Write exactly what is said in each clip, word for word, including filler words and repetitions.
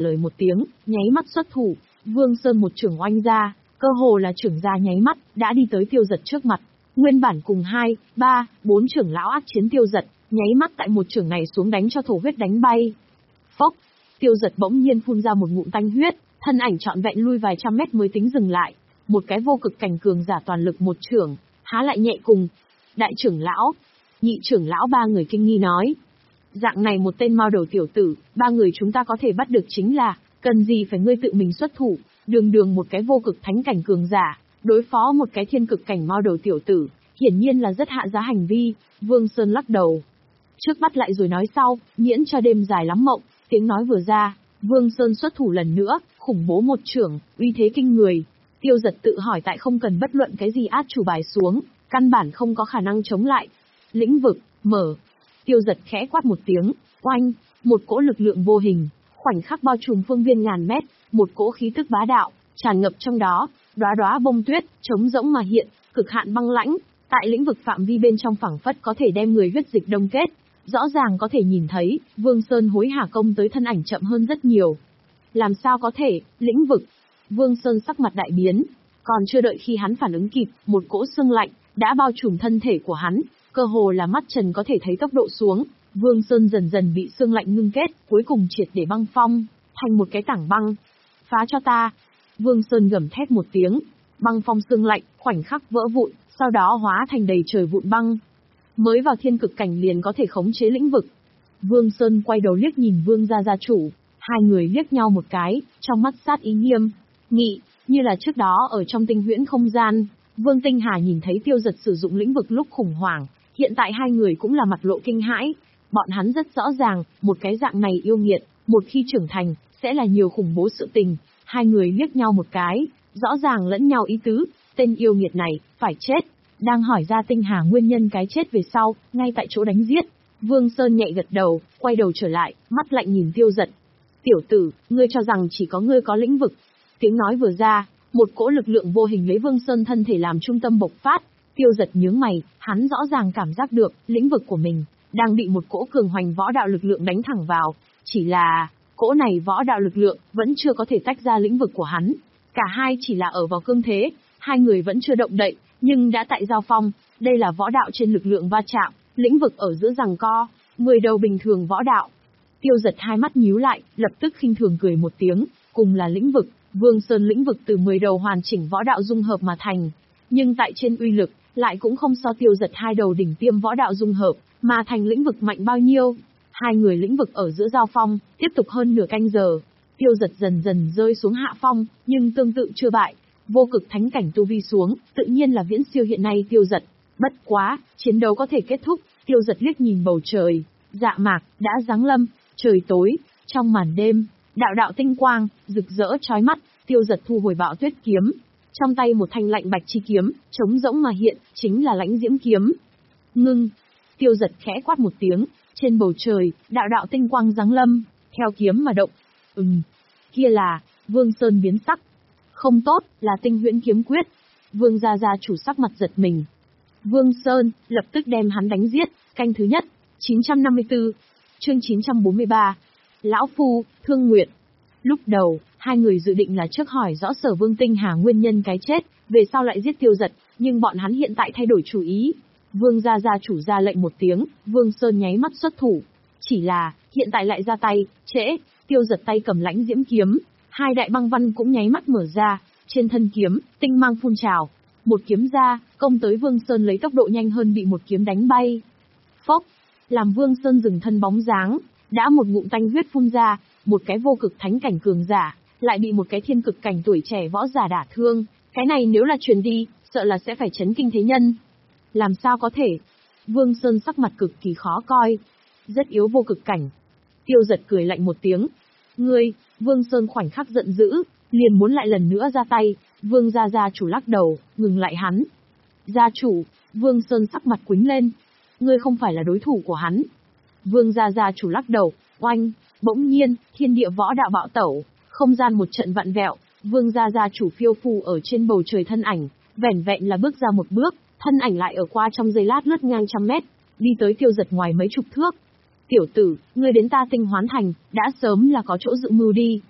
lời một tiếng, nháy mắt xuất thủ, Vương Sơn một chưởng oanh ra, cơ hồ là chưởng ra nháy mắt, đã đi tới Tiêu Dật trước mặt. Nguyên bản cùng hai, ba, bốn trưởng lão ác chiến Tiêu Dật, nháy mắt tại một chưởng này xuống đánh cho thổ huyết đánh bay. Phốc, Tiêu Dật bỗng nhiên phun ra một ngụm tanh huyết, thân ảnh trọn vẹn lui vài trăm mét mới tính dừng lại. Một cái vô cực cảnh cường giả toàn lực một chưởng, há lại nhẹ cùng. Đại trưởng lão, nhị trưởng lão ba người kinh nghi nói. Dạng này một tên mao đầu tiểu tử, ba người chúng ta có thể bắt được chính là, cần gì phải ngươi tự mình xuất thủ, đường đường một cái vô cực thánh cảnh cường giả, đối phó một cái thiên cực cảnh mao đầu tiểu tử, hiển nhiên là rất hạ giá hành vi. Vương Sơn lắc đầu. Trước bắt lại rồi nói sau, miễn cho đêm dài lắm mộng, tiếng nói vừa ra, Vương Sơn xuất thủ lần nữa, khủng bố một chưởng, uy thế kinh người. Tiêu Dật tự hỏi tại không cần bất luận cái gì át chủ bài xuống, căn bản không có khả năng chống lại. Lĩnh vực, mở. Tiêu Dật khẽ quát một tiếng, oanh, một cỗ lực lượng vô hình, khoảnh khắc bao trùm phương viên ngàn mét, một cỗ khí tức bá đạo, tràn ngập trong đó, đóa đóa bông tuyết, trống rỗng mà hiện, cực hạn băng lãnh, tại lĩnh vực phạm vi bên trong phảng phất có thể đem người huyết dịch đông kết. Rõ ràng có thể nhìn thấy, Vương Sơn hối hả công tới thân ảnh chậm hơn rất nhiều. Làm sao có thể, lĩnh vực? Vương Sơn sắc mặt đại biến, còn chưa đợi khi hắn phản ứng kịp, một cỗ sương lạnh đã bao trùm thân thể của hắn, cơ hồ là mắt trần có thể thấy tốc độ xuống. Vương Sơn dần dần bị sương lạnh ngưng kết, cuối cùng triệt để băng phong, thành một cái tảng băng. Phá cho ta! Vương Sơn gầm thét một tiếng, băng phong sương lạnh, khoảnh khắc vỡ vụn, sau đó hóa thành đầy trời vụn băng. Mới vào thiên cực cảnh liền có thể khống chế lĩnh vực. Vương Sơn quay đầu liếc nhìn Vương gia gia chủ, hai người liếc nhau một cái, trong mắt sát ý nghiêm nghị, như là trước đó ở trong tinh huyễn không gian, Vương Tinh Hà nhìn thấy Tiêu Dật sử dụng lĩnh vực lúc khủng hoảng, hiện tại hai người cũng là mặt lộ kinh hãi. Bọn hắn rất rõ ràng, một cái dạng này yêu nghiệt, một khi trưởng thành, sẽ là nhiều khủng bố sự tình. Hai người liếc nhau một cái, rõ ràng lẫn nhau ý tứ, tên yêu nghiệt này, phải chết. Đang hỏi ra Tinh Hà nguyên nhân cái chết về sau, ngay tại chỗ đánh giết. Vương Sơn nhẹ gật đầu, quay đầu trở lại, mắt lạnh nhìn Tiêu Dật. Tiểu tử, ngươi cho rằng chỉ có ngươi có lĩnh vực. Tiếng nói vừa ra, một cỗ lực lượng vô hình lấy Vương Sơn thân thể làm trung tâm bộc phát. Tiêu Dật nhướng mày, hắn rõ ràng cảm giác được, lĩnh vực của mình đang bị một cỗ cường hoành võ đạo lực lượng đánh thẳng vào. Chỉ là, cỗ này võ đạo lực lượng vẫn chưa có thể tách ra lĩnh vực của hắn. Cả hai chỉ là ở vào cương thế, hai người vẫn chưa động đậy, nhưng đã tại giao phong. Đây là võ đạo trên lực lượng va chạm, lĩnh vực ở giữa giằng co, mười đầu bình thường võ đạo. Tiêu Dật hai mắt nhíu lại, lập tức khinh thường cười một tiếng, cùng là lĩnh vực, Vương Sơn lĩnh vực từ mười đầu hoàn chỉnh võ đạo dung hợp mà thành, nhưng tại trên uy lực, lại cũng không so Tiêu Dật hai đầu đỉnh tiêm võ đạo dung hợp, mà thành lĩnh vực mạnh bao nhiêu. Hai người lĩnh vực ở giữa giao phong, tiếp tục hơn nửa canh giờ. Tiêu Dật dần dần rơi xuống hạ phong, nhưng tương tự chưa bại. Vô cực thánh cảnh tu vi xuống, tự nhiên là viễn siêu hiện nay Tiêu Dật. Bất quá, chiến đấu có thể kết thúc, Tiêu Dật liếc nhìn bầu trời, dạ mạc, đã giáng lâm, trời tối, trong màn đêm, đạo đạo tinh quang, rực rỡ chói mắt, Tiêu Dật thu hồi bạo tuyết kiếm. Trong tay một thanh lạnh bạch chi kiếm, trống rỗng mà hiện, chính là lãnh diễm kiếm. Ngưng, Tiêu Dật khẽ quát một tiếng, trên bầu trời, đạo đạo tinh quang giáng lâm, theo kiếm mà động. Ừm, kia là, Vương Sơn biến sắc. Không tốt, là tinh huyễn kiếm quyết. Vương gia gia chủ sắc mặt giật mình. Vương Sơn, lập tức đem hắn đánh giết, canh thứ nhất, chín trăm năm mươi tư, chương chín trăm bốn mươi ba. Lão Phu, Thương Nguyệt. Lúc đầu, hai người dự định là trước hỏi rõ Sở Vương Tinh Hà nguyên nhân cái chết, về sau lại giết Tiêu Dật, nhưng bọn hắn hiện tại thay đổi chủ ý. Vương gia gia chủ ra lệnh một tiếng, Vương Sơn nháy mắt xuất thủ. Chỉ là, hiện tại lại ra tay, trễ, Tiêu Dật tay cầm lãnh diễm kiếm, hai đại băng văn cũng nháy mắt mở ra, trên thân kiếm, tinh mang phun trào. Một kiếm ra, công tới Vương Sơn lấy tốc độ nhanh hơn bị một kiếm đánh bay. Phốc, làm Vương Sơn dừng thân bóng dáng, đã một ngụm tanh huyết phun ra, một cái vô cực thánh cảnh cường giả, lại bị một cái thiên cực cảnh tuổi trẻ võ giả đả thương. Cái này nếu là truyền đi, sợ là sẽ phải chấn kinh thế nhân. Làm sao có thể? Vương Sơn sắc mặt cực kỳ khó coi. Rất yếu vô cực cảnh. Tiêu Dật cười lạnh một tiếng. Ngươi, Vương Sơn khoảnh khắc giận dữ, liền muốn lại lần nữa ra tay. Vương gia gia chủ lắc đầu, ngừng lại hắn. Gia chủ, Vương Sơn sắc mặt quĩnh lên. Ngươi không phải là đối thủ của hắn. Vương gia gia chủ lắc đầu, oanh, bỗng nhiên, thiên địa võ đạo bạo tẩu, không gian một trận vặn vẹo, Vương gia gia chủ phiêu phù ở trên bầu trời thân ảnh, vẻn vẹn là bước ra một bước, thân ảnh lại ở qua trong giây lát lướt ngang trăm mét, đi tới Tiêu Dật ngoài mấy chục thước. Tiểu tử, ngươi đến ta Tinh Hoán Thành, đã sớm là có chỗ dự mưu đi.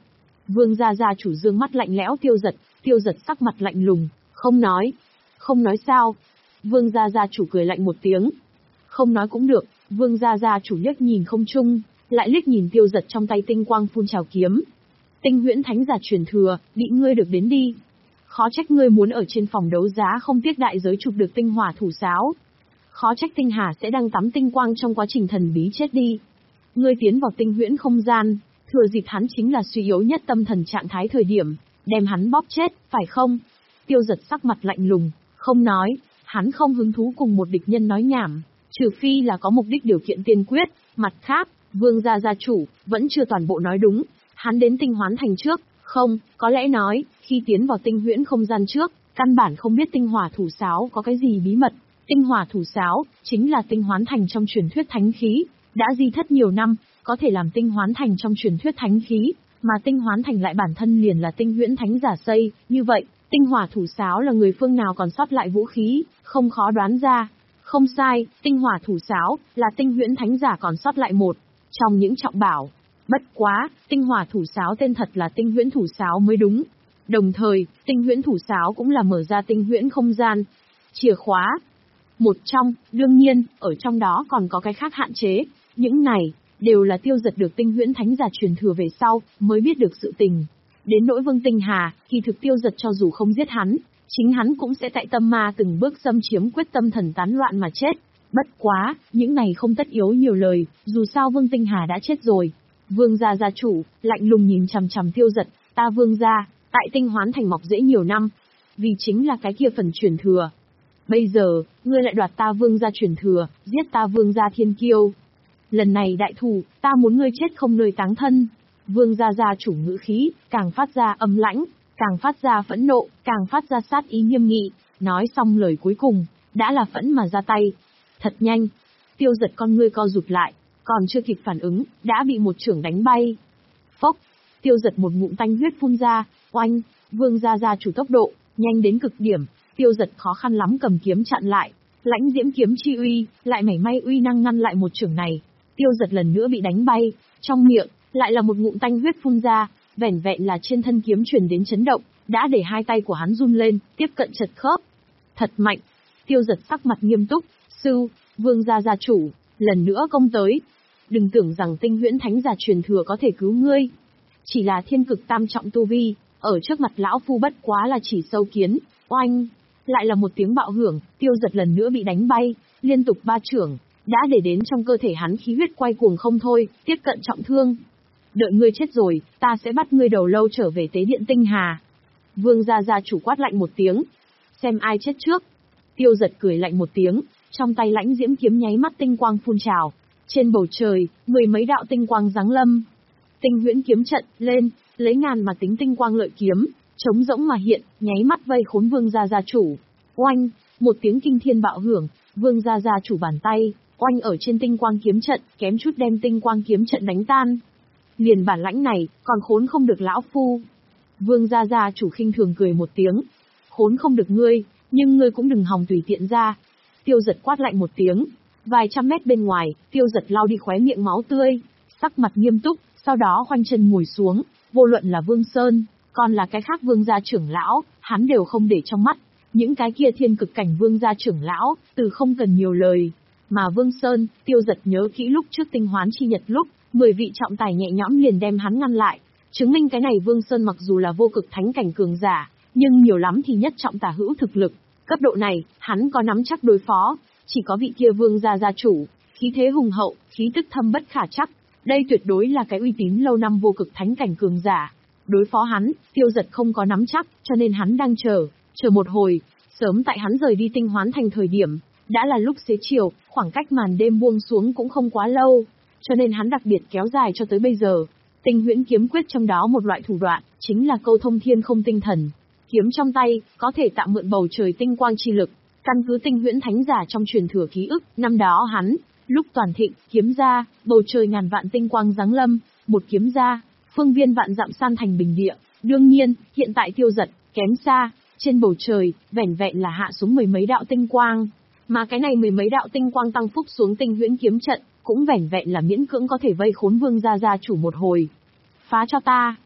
Vương gia gia chủ dương mắt lạnh lẽo Tiêu Giật, Tiêu Giật sắc mặt lạnh lùng, không nói. Không nói sao? Vương gia gia chủ cười lạnh một tiếng. Không nói cũng được. Vương gia gia chủ liếc nhìn không trung, lại liếc nhìn Tiêu Giật trong tay tinh quang phun trào kiếm. Tinh huyễn thánh giả truyền thừa, bị ngươi được đến đi. Khó trách ngươi muốn ở trên phòng đấu giá không tiếc đại giới chụp được tinh hỏa thủ sáo. Khó trách Tinh Hà sẽ đang tắm tinh quang trong quá trình thần bí chết đi. Ngươi tiến vào tinh huyễn không gian, thừa dịp hắn chính là suy yếu nhất tâm thần trạng thái thời điểm, đem hắn bóp chết, phải không? Tiêu Giật sắc mặt lạnh lùng, không nói, hắn không hứng thú cùng một địch nhân nói nhảm, trừ phi là có mục đích điều kiện tiên quyết. Mặt khác, Vương gia gia chủ vẫn chưa toàn bộ nói đúng, hắn đến Tinh Hoán Thành trước, không, có lẽ nói, khi tiến vào tinh huyễn không gian trước, căn bản không biết tinh hỏa thủ sáo có cái gì bí mật. Tinh hỏa thủ sáo chính là Tinh Hoán Thành trong truyền thuyết thánh khí, đã di thất nhiều năm, có thể làm Tinh Hoán Thành trong truyền thuyết thánh khí, mà Tinh Hoán Thành lại bản thân liền là tinh huyễn thánh giả xây, như vậy, tinh hỏa thủ sáo là người phương nào còn sót lại vũ khí, không khó đoán ra. Không sai, tinh hỏa thủ sáo là tinh huyễn thánh giả còn sót lại một trong những trọng bảo. Bất quá, tinh hỏa thủ sáo tên thật là tinh huyễn thủ sáo mới đúng. Đồng thời, tinh huyễn thủ sáo cũng là mở ra tinh huyễn không gian. Chìa khóa một trong, đương nhiên, ở trong đó còn có cái khác hạn chế. Những này, đều là Tiêu Giật được tinh huyễn thánh giả truyền thừa về sau, mới biết được sự tình. Đến nỗi Vương Tinh Hà, kỳ thực Tiêu Giật cho dù không giết hắn, chính hắn cũng sẽ tại tâm ma từng bước xâm chiếm quyết tâm thần tán loạn mà chết. Bất quá, những này không tất yếu nhiều lời, dù sao Vương Tinh Hà đã chết rồi. Vương gia gia chủ, lạnh lùng nhìn chằm chằm Tiêu Giật, ta Vương gia, tại Tinh Hoán Thành mọc rễ nhiều năm, vì chính là cái kia phần truyền thừa. Bây giờ, ngươi lại đoạt ta Vương gia truyền thừa, giết ta Vương gia thiên kiêu. Lần này đại thù, ta muốn ngươi chết không nơi táng thân. Vương gia gia chủ ngữ khí, càng phát ra âm lãnh, càng phát ra phẫn nộ, càng phát ra sát ý nghiêm nghị, nói xong lời cuối cùng, đã là phẫn mà ra tay. Thật nhanh, Tiêu Giật con ngươi co rụt lại, còn chưa kịp phản ứng, đã bị một chưởng đánh bay. Phốc, Tiêu Giật một ngụm tanh huyết phun ra, oanh, Vương gia gia chủ tốc độ, nhanh đến cực điểm, Tiêu Giật khó khăn lắm cầm kiếm chặn lại, lãnh diễm kiếm chi uy, lại mảy may uy năng ngăn lại một chưởng này. Tiêu Giật lần nữa bị đánh bay, trong miệng, lại là một ngụm tanh huyết phun ra, vẻn vẹn là trên thân kiếm truyền đến chấn động, đã để hai tay của hắn run lên, tiếp cận chật khớp. Thật mạnh, Tiêu Giật sắc mặt nghiêm túc, sư, Vương gia gia chủ, lần nữa công tới. Đừng tưởng rằng tinh huyễn thánh giả truyền thừa có thể cứu ngươi. Chỉ là thiên cực tam trọng tu vi, ở trước mặt lão phu bất quá là chỉ sâu kiến, oanh. Lại là một tiếng bạo hưởng, Tiêu Giật lần nữa bị đánh bay, liên tục ba chưởng, đã để đến trong cơ thể hắn khí huyết quay cuồng không thôi, tiếp cận trọng thương. Đợi ngươi chết rồi, ta sẽ bắt ngươi đầu lâu trở về tế điện Tinh Hà. Vương gia gia chủ quát lạnh một tiếng. Xem ai chết trước. Tiêu Giật cười lạnh một tiếng, trong tay lãnh diễm kiếm nháy mắt tinh quang phun trào. Trên bầu trời, mười mấy đạo tinh quang giáng lâm. Tinh huyễn kiếm trận, lên, lấy ngàn mà tính tinh quang lợi kiếm, trống rỗng mà hiện, nháy mắt vây khốn Vương gia gia chủ. Oanh, một tiếng kinh thiên bạo hưởng, Vương gia gia chủ bàn tay, oanh ở trên tinh quang kiếm trận, kém chút đem tinh quang kiếm trận đánh tan. Liền bản lãnh này, còn khốn không được lão phu. Vương gia gia chủ khinh thường cười một tiếng. Khốn không được ngươi, nhưng ngươi cũng đừng hòng tùy tiện ra. Tiêu Giật quát lạnh một tiếng. Vài trăm mét bên ngoài, Tiêu Giật lau đi khóe miệng máu tươi, sắc mặt nghiêm túc, sau đó khoanh chân ngồi xuống. Vô luận là Vương Sơn, còn là cái khác vương gia trưởng lão, hắn đều không để trong mắt. Những cái kia thiên cực cảnh vương gia trưởng lão, từ không cần nhiều lời. Mà Vương Sơn, Tiêu Giật nhớ kỹ lúc trước tinh hoán chi nhật lúc, mười vị trọng tài nhẹ nhõm liền đem hắn ngăn lại, chứng minh cái này Vương Sơn mặc dù là vô cực thánh cảnh cường giả, nhưng nhiều lắm thì nhất trọng tả hữu thực lực, cấp độ này, hắn có nắm chắc đối phó, chỉ có vị kia Vương gia gia chủ, khí thế hùng hậu, khí tức thâm bất khả trắc, đây tuyệt đối là cái uy tín lâu năm vô cực thánh cảnh cường giả. Đối phó hắn, Tiêu Giật không có nắm chắc, cho nên hắn đang chờ, chờ một hồi, sớm tại hắn rời đi Tinh Hoán Thành thời điểm, đã là lúc xế chiều, khoảng cách màn đêm buông xuống cũng không quá lâu. Cho nên hắn đặc biệt kéo dài cho tới bây giờ. Tinh huyễn kiếm quyết trong đó một loại thủ đoạn, chính là câu thông thiên không tinh thần. Kiếm trong tay, có thể tạm mượn bầu trời tinh quang chi lực. Căn cứ tinh huyễn thánh giả trong truyền thừa ký ức, năm đó hắn, lúc toàn thịnh, kiếm ra, bầu trời ngàn vạn tinh quang giáng lâm, một kiếm ra, phương viên vạn dặm san thành bình địa. Đương nhiên, hiện tại Tiêu Giật, kém xa, trên bầu trời, vẻn vẹn là hạ xuống mười mấy đạo tinh quang. Mà cái này mười mấy đạo tinh quang tăng phúc xuống tinh huyễn kiếm trận, cũng vẻn vẹn là miễn cưỡng có thể vây khốn Vương gia gia chủ một hồi. Phá cho ta.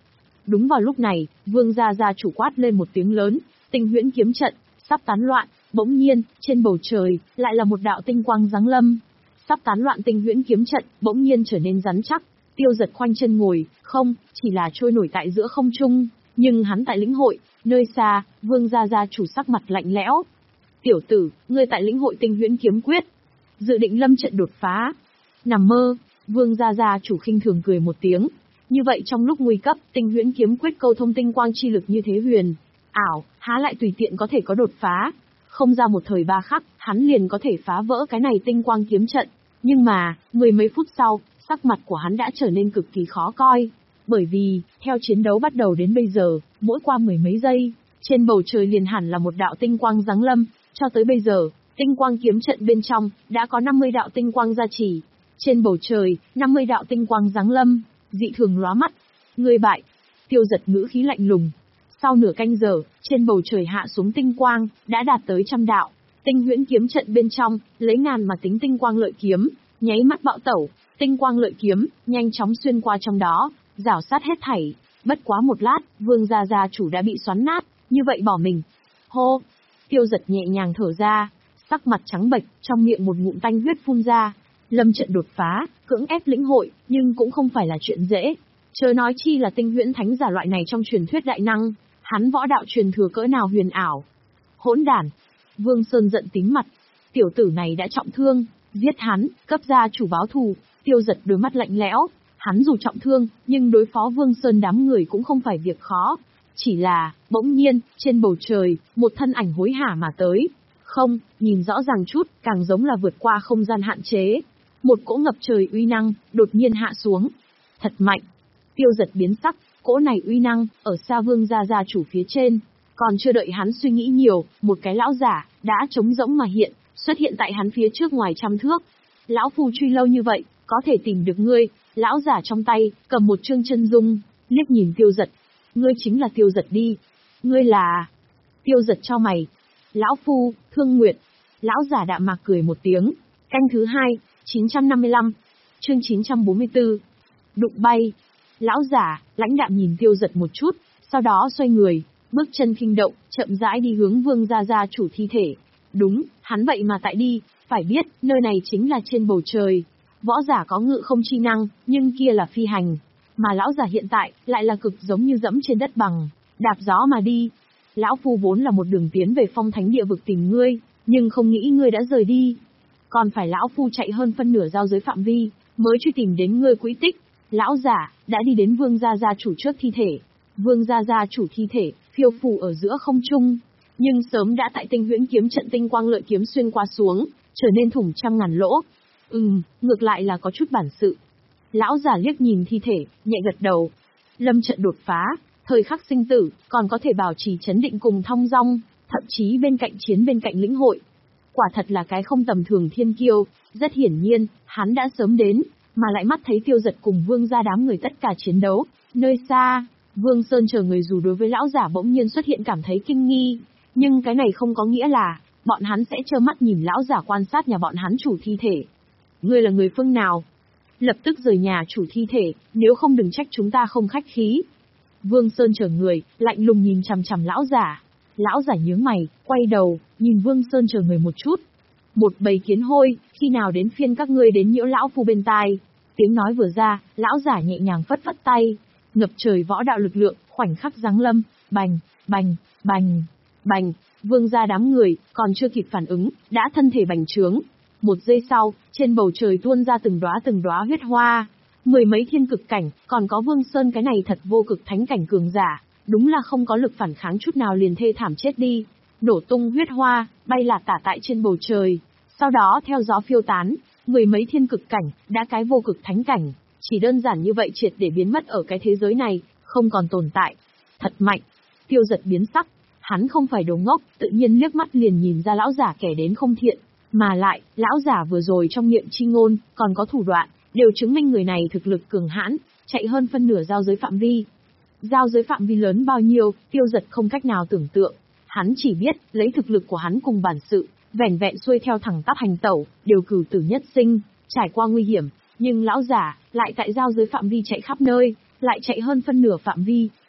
Đúng vào lúc này, Vương gia gia chủ quát lên một tiếng lớn, Tinh Huyễn kiếm trận sắp tán loạn. Bỗng nhiên, trên bầu trời lại là một đạo tinh quang giáng lâm. Sắp tán loạn Tinh Huyễn kiếm trận bỗng nhiên trở nên rắn chắc. Tiêu Giật khoanh chân ngồi, không, chỉ là trôi nổi tại giữa không trung, nhưng hắn tại lĩnh hội, nơi xa, Vương gia gia chủ sắc mặt lạnh lẽo. Tiểu tử, ngươi tại lĩnh hội Tinh Huyễn kiếm quyết, dự định lâm trận đột phá. Nằm mơ, Vương gia gia chủ khinh thường cười một tiếng. Như vậy trong lúc nguy cấp, Tinh Huyễn kiếm quyết câu thông tinh quang chi lực như thế huyền ảo, há lại tùy tiện có thể có đột phá. Không ra một thời ba khắc, hắn liền có thể phá vỡ cái này tinh quang kiếm trận. Nhưng mà, mười mấy phút sau, sắc mặt của hắn đã trở nên cực kỳ khó coi. Bởi vì, theo chiến đấu bắt đầu đến bây giờ, mỗi qua mười mấy giây, trên bầu trời liền hẳn là một đạo tinh quang giáng lâm. Cho tới bây giờ, tinh quang kiếm trận bên trong, đã có năm mươi đạo tinh quang gia trì. Trên bầu trời, năm mươi đạo tinh quang giáng lâm, dị thường lóa mắt. Ngươi bại. Tiêu Giật ngữ khí lạnh lùng. Sau nửa canh giờ, trên bầu trời hạ xuống tinh quang, đã đạt tới trăm đạo. Tinh Huyễn kiếm trận bên trong, lấy ngàn mà tính tinh quang lợi kiếm, nháy mắt bạo tẩu, tinh quang lợi kiếm, nhanh chóng xuyên qua trong đó, rảo sát hết thảy. Bất quá một lát, Vương gia gia chủ đã bị xoắn nát, như vậy bỏ mình. Hô! Tiêu Giật nhẹ nhàng thở ra, sắc mặt trắng bệch, trong miệng một ngụm tanh huyết phun ra. Lâm trận đột phá, cưỡng ép lĩnh hội, nhưng cũng không phải là chuyện dễ. Chớ nói chi là Tinh Huyễn thánh giả loại này trong truyền thuyết đại năng, hắn võ đạo truyền thừa cỡ nào huyền ảo. Hỗn đản! Vương Sơn giận tím mặt. Tiểu tử này đã trọng thương, giết hắn, cấp gia chủ báo thù. Tiêu Giật đôi mắt lạnh lẽo. Hắn dù trọng thương, nhưng đối phó Vương Sơn đám người cũng không phải việc khó. Chỉ là, bỗng nhiên, trên bầu trời, một thân ảnh hối hả mà tới. Không, nhìn rõ ràng chút, càng giống là vượt qua không gian hạn chế. Một cỗ ngập trời uy năng, đột nhiên hạ xuống. Thật mạnh. Tiêu Giật biến sắc, cỗ này uy năng, ở xa Vương gia gia chủ phía trên. Còn chưa đợi hắn suy nghĩ nhiều, một cái lão giả, đã trống rỗng mà hiện, xuất hiện tại hắn phía trước ngoài trăm thước. Lão phu truy lâu như vậy, có thể tìm được ngươi. Lão giả trong tay, cầm một chương chân dung, liếc nhìn Tiêu Giật. Ngươi chính là Tiêu Giật đi. Ngươi là... Tiêu Giật cho mày. Lão phu, Thương Nguyệt. Lão giả đạm mạc cười một tiếng. Canh thứ hai, chín trăm năm mươi lăm. Chương chín trăm bốn mươi tư. Đụng bay. Lão giả, lãnh đạm nhìn Tiêu Giật một chút, sau đó xoay người, bước chân khinh động, chậm rãi đi hướng Vương gia gia chủ thi thể. Đúng, hắn vậy mà tại đi, phải biết, nơi này chính là trên bầu trời. Võ giả có ngự không chi năng, nhưng kia là phi hành. Mà lão giả hiện tại, lại là cực giống như dẫm trên đất bằng, đạp gió mà đi. Lão phu vốn là một đường tiến về Phong Thánh địa vực tìm ngươi, nhưng không nghĩ ngươi đã rời đi. Còn phải lão phu chạy hơn phân nửa giao giới phạm vi, mới truy tìm đến ngươi quỹ tích. Lão giả, đã đi đến Vương gia gia chủ trước thi thể. Vương gia gia chủ thi thể, phiêu phù ở giữa không trung. Nhưng sớm đã tại Tinh Huyễn kiếm trận tinh quang lợi kiếm xuyên qua xuống, trở nên thủng trăm ngàn lỗ. Ừm, ngược lại là có chút bản sự. Lão giả liếc nhìn thi thể, nhẹ gật đầu. Lâm trận đột phá, thời khắc sinh tử, còn có thể bảo trì chấn định cùng thong dong, thậm chí bên cạnh chiến bên cạnh lĩnh hội. Quả thật là cái không tầm thường thiên kiêu, rất hiển nhiên, hắn đã sớm đến, mà lại mắt thấy Tiêu Giật cùng Vương gia đám người tất cả chiến đấu. Nơi xa, Vương Sơn chờ người dù đối với lão giả bỗng nhiên xuất hiện cảm thấy kinh nghi, nhưng cái này không có nghĩa là, bọn hắn sẽ trơ mắt nhìn lão giả quan sát nhà bọn hắn chủ thi thể. Ngươi là người phương nào? Lập tức rời nhà chủ thi thể, nếu không đừng trách chúng ta không khách khí. Vương Sơn chờ người, lạnh lùng nhìn chằm chằm lão giả. Lão giả nhướng mày, quay đầu, nhìn Vương Sơn chờ người một chút. Một bầy kiến hôi, khi nào đến phiên các ngươi đến nhiễu lão phu bên tai? Tiếng nói vừa ra, lão giả nhẹ nhàng phất phất tay. Ngập trời võ đạo lực lượng, khoảnh khắc giáng lâm, bành, bành, bành, bành. Vương gia đám người, còn chưa kịp phản ứng, đã thân thể bành trướng. Một giây sau, trên bầu trời tuôn ra từng đóa từng đóa huyết hoa. Mười mấy thiên cực cảnh, còn có Vương Sơn cái này thật vô cực thánh cảnh cường giả, đúng là không có lực phản kháng chút nào liền thê thảm chết đi. Nổ tung huyết hoa, bay lả tả tại trên bầu trời. Sau đó theo gió phiêu tán, mười mấy thiên cực cảnh, đã cái vô cực thánh cảnh, chỉ đơn giản như vậy triệt để biến mất ở cái thế giới này, không còn tồn tại. Thật mạnh. Tiêu Giật biến sắc, hắn không phải đồ ngốc, tự nhiên liếc mắt liền nhìn ra lão giả kẻ đến không thiện. Mà lại, lão giả vừa rồi trong miệng chi ngôn, còn có thủ đoạn, đều chứng minh người này thực lực cường hãn, chạy hơn phân nửa giao giới phạm vi. Giao giới phạm vi lớn bao nhiêu, Tiêu Giật không cách nào tưởng tượng. Hắn chỉ biết, lấy thực lực của hắn cùng bản sự, vẻn vẹn xuôi theo thẳng tắp hành tẩu, đều cửu tử nhất sinh, trải qua nguy hiểm. Nhưng lão giả, lại tại giao giới phạm vi chạy khắp nơi, lại chạy hơn phân nửa phạm vi,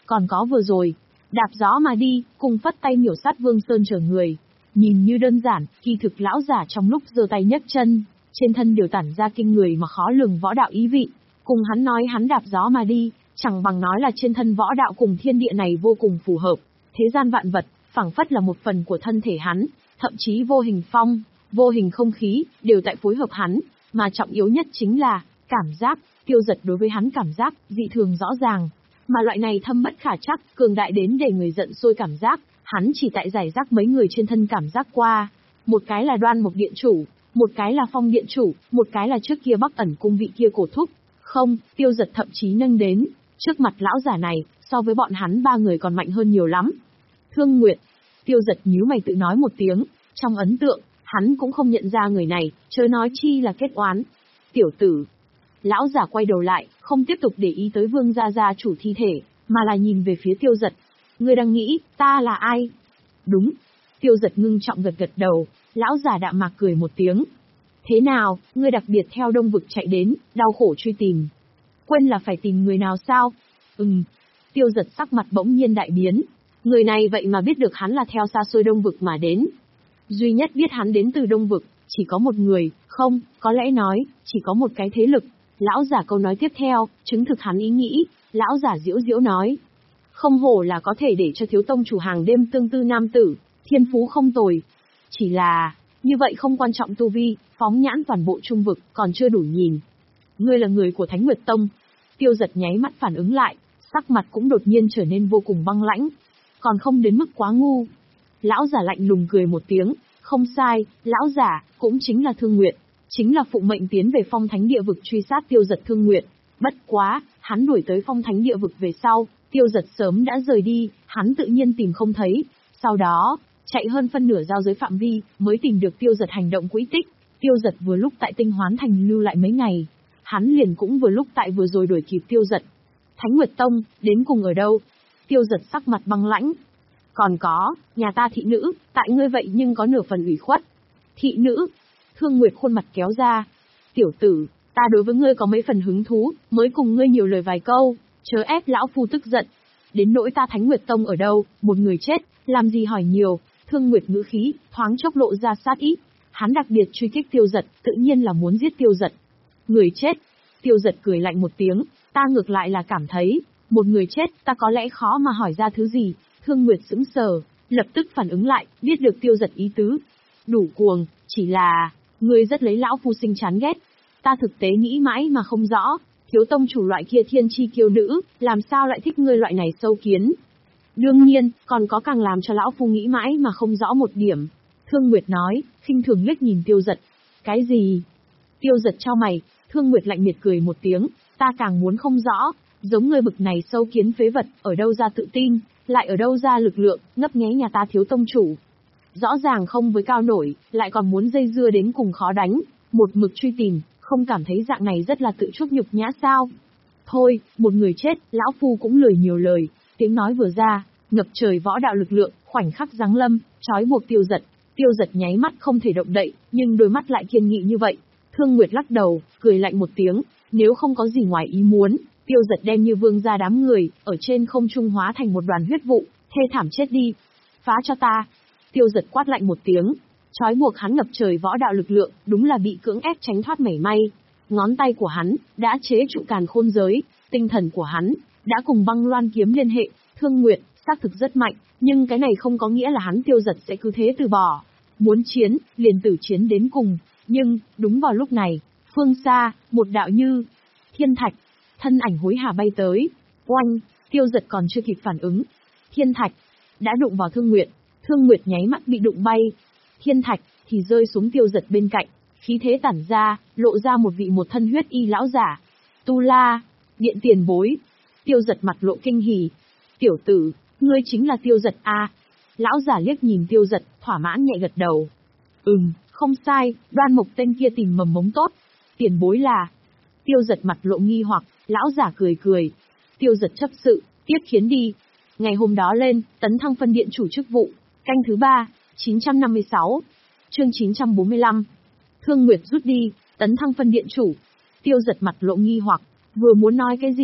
Còn có vừa rồi, đạp gió mà đi, cùng phất tay miểu sát Vương Sơn chờ người. Nhìn như đơn giản, kỳ thực lão giả trong lúc giơ tay nhấc chân, trên thân đều tản ra kinh người mà khó lường võ đạo ý vị. Cùng hắn nói hắn đạp gió mà đi, chẳng bằng nói là trên thân võ đạo cùng thiên địa này vô cùng phù hợp. Thế gian vạn vật, phảng phất là một phần của thân thể hắn, thậm chí vô hình phong, vô hình không khí, đều tại phối hợp hắn, mà trọng yếu nhất chính là, cảm giác, Tiêu Dật đối với hắn cảm giác, dị thường rõ ràng. Mà loại này thâm bất khả trắc, cường đại đến để người giận sôi cảm giác, hắn chỉ tại giải rác mấy người trên thân cảm giác qua. Một cái là Đoan Mộc Điện Chủ, một cái là Phong Điện Chủ, một cái là trước kia Bắc Ẩn Cung vị kia cổ thúc. Không, Tiêu Dật thậm chí nâng đến, trước mặt lão giả này, so với bọn hắn ba người còn mạnh hơn nhiều lắm. Thương Nguyệt, Tiêu Dật nhíu mày tự nói một tiếng, trong ấn tượng, hắn cũng không nhận ra người này, chớ nói chi là kết oán. Tiểu tử. Lão giả quay đầu lại, không tiếp tục để ý tới Vương gia gia chủ thi thể, mà là nhìn về phía Tiêu Dật. Ngươi đang nghĩ, ta là ai? Đúng. Tiêu Dật ngưng trọng gật gật đầu, lão giả đạm mạc cười một tiếng. Thế nào, ngươi đặc biệt theo Đông Vực chạy đến, đau khổ truy tìm. Quên là phải tìm người nào sao? Ừm. Tiêu Dật sắc mặt bỗng nhiên đại biến. Người này vậy mà biết được hắn là theo xa xôi Đông Vực mà đến. Duy nhất biết hắn đến từ Đông Vực, chỉ có một người, không, có lẽ nói, chỉ có một cái thế lực. Lão giả câu nói tiếp theo, chứng thực hắn ý nghĩ, lão giả diễu diễu nói. Không hổ là có thể để cho thiếu tông chủ hàng đêm tương tư nam tử, thiên phú không tồi. Chỉ là, như vậy không quan trọng tu vi, phóng nhãn toàn bộ Trung Vực, còn chưa đủ nhìn. Ngươi là người của Thánh Nguyệt Tông. Tiêu Dật nháy mắt phản ứng lại, sắc mặt cũng đột nhiên trở nên vô cùng băng lãnh. Còn không đến mức quá ngu. Lão giả lạnh lùng cười một tiếng, không sai, lão giả, cũng chính là Thương Nguyệt. Chính là phụ mệnh tiến về Phong Thánh Địa Vực truy sát Tiêu Dật Thương Nguyệt. Bất quá, hắn đuổi tới Phong Thánh Địa Vực về sau, Tiêu Dật sớm đã rời đi, hắn tự nhiên tìm không thấy. Sau đó, chạy hơn phân nửa giao giới phạm vi, mới tìm được Tiêu Dật hành động quỹ tích. Tiêu Dật vừa lúc tại Tinh Hoán Thành lưu lại mấy ngày. Hắn liền cũng vừa lúc tại vừa rồi đuổi kịp Tiêu Dật. Thánh Nguyệt Tông, đến cùng ở đâu? Tiêu Dật sắc mặt băng lãnh. Còn có, nhà ta thị nữ, tại ngươi vậy nhưng có nửa phần ủy khuất. Thị nữ. Thương Nguyệt khuôn mặt kéo ra. Tiểu tử, ta đối với ngươi có mấy phần hứng thú, mới cùng ngươi nhiều lời vài câu, chớ ép lão phu tức giận. Đến nỗi ta Thánh Nguyệt Tông ở đâu, một người chết, làm gì hỏi nhiều. Thương Nguyệt ngữ khí, thoáng chốc lộ ra sát ý. Hắn đặc biệt truy kích Tiêu Dật, tự nhiên là muốn giết Tiêu Dật. Người chết. Tiêu Dật cười lạnh một tiếng, ta ngược lại là cảm thấy, một người chết, ta có lẽ khó mà hỏi ra thứ gì. Thương Nguyệt sững sờ, lập tức phản ứng lại, biết được Tiêu Dật ý tứ. Đủ cuồng, chỉ là, ngươi rất lấy lão phu sinh chán ghét. Ta thực tế nghĩ mãi mà không rõ, thiếu tông chủ loại kia thiên chi kiêu nữ, làm sao lại thích ngươi loại này sâu kiến. Đương nhiên, còn có càng làm cho lão phu nghĩ mãi mà không rõ một điểm. Thương Nguyệt nói, khinh thường liếc nhìn Tiêu Dật. Cái gì? Tiêu Dật chau mày, Thương Nguyệt lạnh miệt cười một tiếng, ta càng muốn không rõ, giống ngươi bực này sâu kiến phế vật, ở đâu ra tự tin, lại ở đâu ra lực lượng, ngấp nghé nhà ta thiếu tông chủ. Rõ ràng không với cao nổi, lại còn muốn dây dưa đến cùng khó đánh, một mực truy tìm, không cảm thấy dạng này rất là tự chuốc nhục nhã sao? Thôi, một người chết, lão phu cũng lười nhiều lời, tiếng nói vừa ra, ngập trời võ đạo lực lượng, khoảnh khắc giáng lâm, trói buộc Tiêu Dật. Tiêu Dật nháy mắt không thể động đậy, nhưng đôi mắt lại kiên nghị như vậy. Thương Nguyệt lắc đầu, cười lạnh một tiếng, nếu không có gì ngoài ý muốn, Tiêu Dật đem như vương ra đám người, ở trên không trung hóa thành một đoàn huyết vụ, thê thảm chết đi. Phá cho ta. Tiêu Dật quát lạnh một tiếng, trói buộc hắn ngập trời võ đạo lực lượng, đúng là bị cưỡng ép tránh thoát mảy may. Ngón tay của hắn, đã chế trụ càn khôn giới, tinh thần của hắn, đã cùng băng loan kiếm liên hệ. Thương Nguyệt, xác thực rất mạnh, nhưng cái này không có nghĩa là hắn Tiêu Dật sẽ cứ thế từ bỏ. Muốn chiến, liền tử chiến đến cùng. Nhưng, đúng vào lúc này, phương xa, một đạo như thiên thạch, thân ảnh hối hả bay tới. Oanh, Tiêu Dật còn chưa kịp phản ứng. Thiên thạch, đã đụng vào Thương Nguyệt. Thương Nguyệt nháy mắt bị đụng bay. Thiên thạch, thì rơi xuống Tiêu Dật bên cạnh. Khí thế tản ra, lộ ra một vị một thân huyết y lão giả. Tu La, điện tiền bối. Tiêu Dật mặt lộ kinh hỉ. Tiểu tử, ngươi chính là Tiêu Dật a? Lão giả liếc nhìn Tiêu Dật, thỏa mãn nhẹ gật đầu. Ừm, không sai, Đoan Mộc tên kia tìm mầm mống tốt. Tiền bối là... Tiêu Dật mặt lộ nghi hoặc, lão giả cười cười. Tiêu Dật chấp sự, tiếp khiến đi. Ngày hôm đó lên, tấn thăng phân điện chủ chức vụ. Canh thứ ba, chín trăm năm mươi sáu. Chương chín trăm bốn mươi lăm. Thương Nguyệt rút đi, tấn thăng phân điện chủ. Tiêu Dật mặt lộ nghi hoặc, vừa muốn nói cái gì,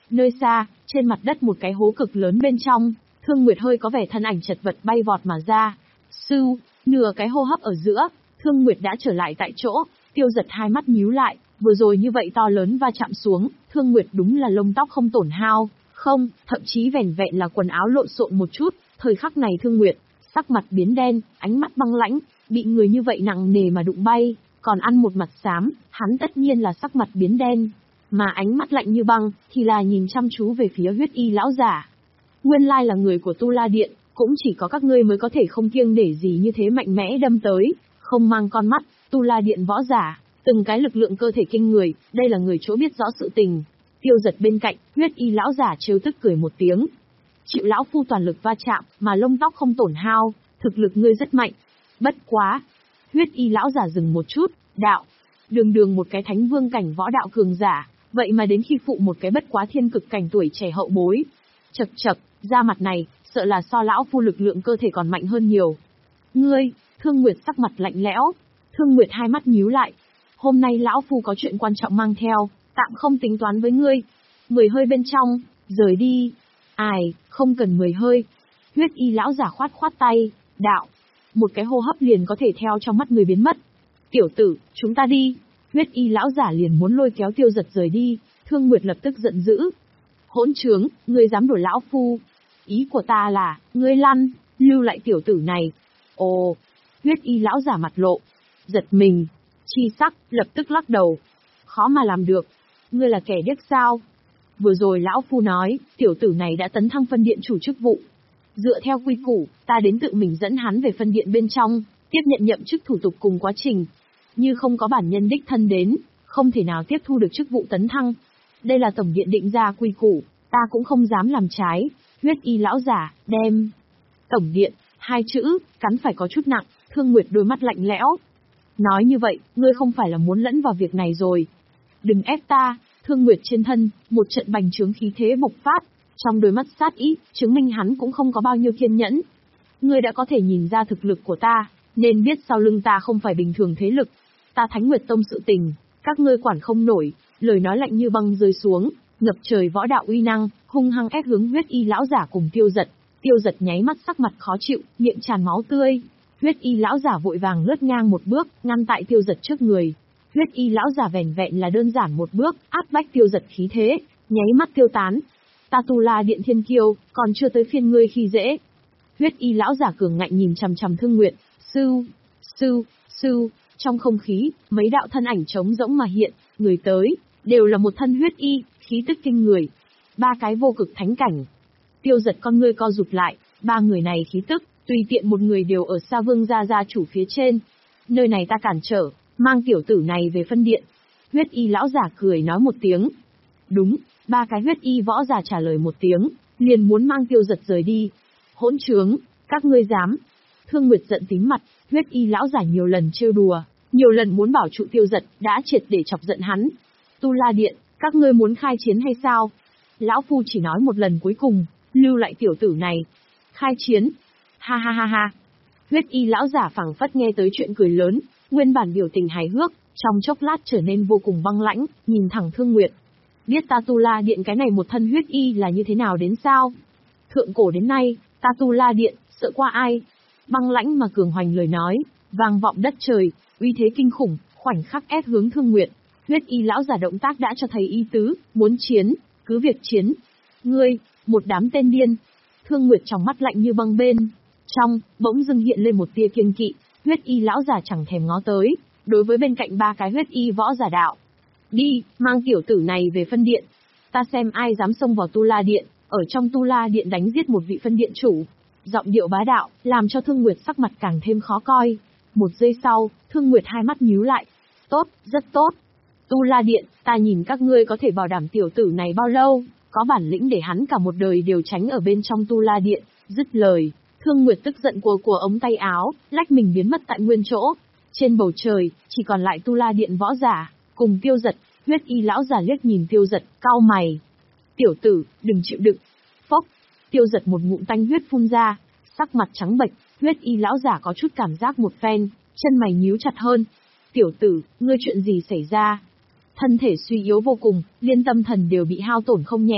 Nơi xa, trên mặt đất một cái hố cực lớn bên trong, Thương Nguyệt hơi có vẻ thân ảnh chật vật bay vọt mà ra. Sưu, nửa cái hô hấp ở giữa, Thương Nguyệt đã trở lại tại chỗ, Tiêu Giật hai mắt nhíu lại, vừa rồi như vậy to lớn va chạm xuống, Thương Nguyệt đúng là lông tóc không tổn hao, không, thậm chí vẻn vẹn là quần áo lộn xộn một chút, thời khắc này Thương Nguyệt, sắc mặt biến đen, ánh mắt băng lãnh, bị người như vậy nặng nề mà đụng bay, còn ăn một mặt xám, hắn tất nhiên là sắc mặt biến đen, mà ánh mắt lạnh như băng, thì là nhìn chăm chú về phía huyết y lão giả. Nguyên lai là người của Tu La Điện, cũng chỉ có các ngươi mới có thể không kiêng để gì như thế mạnh mẽ đâm tới, không mang con mắt, Tu La Điện võ giả, từng cái lực lượng cơ thể kinh người, đây là người chỗ biết rõ sự tình. Tiêu Giật bên cạnh, huyết y lão giả trêu tức cười một tiếng. Chịu lão phu toàn lực va chạm, mà lông tóc không tổn hao, thực lực ngươi rất mạnh. Bất quá. Huyết y lão giả dừng một chút, đạo. Đường đường một cái thánh vương cảnh võ đạo cường giả, vậy mà đến khi phụ một cái bất quá thiên cực cảnh tuổi trẻ hậu bối. Chậc chậc, da mặt này, sợ là so lão phu lực lượng cơ thể còn mạnh hơn nhiều. Ngươi, Thương Nguyệt sắc mặt lạnh lẽo. Thương Nguyệt hai mắt nhíu lại. Hôm nay lão phu có chuyện quan trọng mang theo, tạm không tính toán với ngươi. Mười hơi bên trong, rời đi. Ai, không cần mười hơi. Huyết y lão giả khoát khoát tay, đạo. Một cái hô hấp liền có thể theo trong mắt người biến mất. Tiểu tử, chúng ta đi. Huyết y lão giả liền muốn lôi kéo Tiêu Giật rời đi, Thương Nguyệt lập tức giận dữ. Hỗn trướng, ngươi dám đuổi lão phu. Ý của ta là, ngươi lăn, lưu lại tiểu tử này. Ồ, huyết y lão giả mặt lộ. Giật mình, chi sắc, lập tức lắc đầu. Khó mà làm được. Ngươi là kẻ điếc sao? Vừa rồi lão phu nói, tiểu tử này đã tấn thăng phân điện chủ chức vụ. Dựa theo quy củ, ta đến tự mình dẫn hắn về phân điện bên trong, tiếp nhận nhậm chức thủ tục cùng quá trình. Như không có bản nhân đích thân đến, không thể nào tiếp thu được chức vụ tấn thăng. Đây là tổng điện định ra quy củ, ta cũng không dám làm trái. Huyết y lão giả, đem. Tổng điện, hai chữ, cắn phải có chút nặng, Thương Nguyệt đôi mắt lạnh lẽo. Nói như vậy, ngươi không phải là muốn lẫn vào việc này rồi. Đừng ép ta, Thương Nguyệt trên thân, một trận bành trướng khí thế bộc phát, trong đôi mắt sát ý, chứng minh hắn cũng không có bao nhiêu kiên nhẫn. Ngươi đã có thể nhìn ra thực lực của ta, nên biết sau lưng ta không phải bình thường thế lực. Ta Thánh Nguyệt Tông sự tình, các ngươi quản không nổi, lời nói lạnh như băng rơi xuống, ngập trời võ đạo uy năng, hung hăng ép hướng huyết y lão giả cùng Tiêu Giật. Tiêu Giật nháy mắt sắc mặt khó chịu, miệng tràn máu tươi. Huyết y lão giả vội vàng lướt ngang một bước, ngăn tại Tiêu Giật trước người. Huyết y lão giả vẻn vẹn là đơn giản một bước, áp bách Tiêu Giật khí thế, nháy mắt tiêu tán. Ta Tu La Điện thiên kiêu, còn chưa tới phiên ngươi khi dễ. Huyết y lão giả cường ngạnh nhìn chằm chằm Thương Nguyệt, sưu, sưu, sưu, trong không khí, mấy đạo thân ảnh trống rỗng mà hiện, người tới, đều là một thân huyết y, khí tức kinh người. Ba cái vô cực thánh cảnh. Tiêu Giật con ngươi co rụt lại, ba người này khí tức, tùy tiện một người đều ở Sa Vương gia gia chủ phía trên. Nơi này ta cản trở, mang tiểu tử này về phân điện. Huyết y lão giả cười nói một tiếng. Đúng, ba cái huyết y võ giả trả lời một tiếng, liền muốn mang Tiêu Giật rời đi. Hỗn trướng, các ngươi dám. Thương Nguyệt giận tím mặt, huyết y lão giả nhiều lần trêu đùa, nhiều lần muốn bảo trụ Tiêu Giật, đã triệt để chọc giận hắn. Tu La Điện, các ngươi muốn khai chiến hay sao? Lão phu chỉ nói một lần cuối cùng, lưu lại tiểu tử này. Khai chiến? Ha ha ha ha. Huyết y lão giả phảng phất nghe tới chuyện cười lớn, nguyên bản biểu tình hài hước, trong chốc lát trở nên vô cùng băng lãnh, nhìn thẳng Thương Nguyệt. Biết ta Tu La Điện cái này một thân huyết y là như thế nào đến sao? Thượng cổ đến nay, ta Tu La Điện, sợ qua ai? Băng lãnh mà cường hoành lời nói, vang vọng đất trời, uy thế kinh khủng, khoảnh khắc ép hướng Thương Nguyệt. Huyết y lão giả động tác đã cho thấy ý tứ, muốn chiến, cứ việc chiến. Ngươi, một đám tên điên. Thương Nguyệt trong mắt lạnh như băng bên. Trong, bỗng dưng hiện lên một tia kiêng kỵ, huyết y lão giả chẳng thèm ngó tới, đối với bên cạnh ba cái huyết y võ giả đạo. Đi, mang tiểu tử này về phân điện. Ta xem ai dám xông vào Tu La Điện, ở trong Tu La Điện đánh giết một vị phân điện chủ. Giọng điệu bá đạo, làm cho Thương Nguyệt sắc mặt càng thêm khó coi. Một giây sau, Thương Nguyệt hai mắt nhíu lại. Tốt, rất tốt. Tu La Điện, ta nhìn các ngươi có thể bảo đảm tiểu tử này bao lâu, có bản lĩnh để hắn cả một đời đều tránh ở bên trong Tu La Điện. Dứt lời, Thương Nguyệt tức giận của của ống tay áo, lách mình biến mất tại nguyên chỗ. Trên bầu trời, chỉ còn lại Tu La Điện võ giả, cùng Tiêu Giật. Huyết y lão giả liếc nhìn Tiêu Giật, cau mày. Tiểu tử, đừng chịu đựng. Phốc, Tiêu Giật một ngụm tanh huyết phun ra, sắc mặt trắng bệch. Huyết y lão giả có chút cảm giác một phen, chân mày nhíu chặt hơn. Tiểu tử, ngươi chuyện gì xảy ra? Thân thể suy yếu vô cùng, liên tâm thần đều bị hao tổn không nhẹ,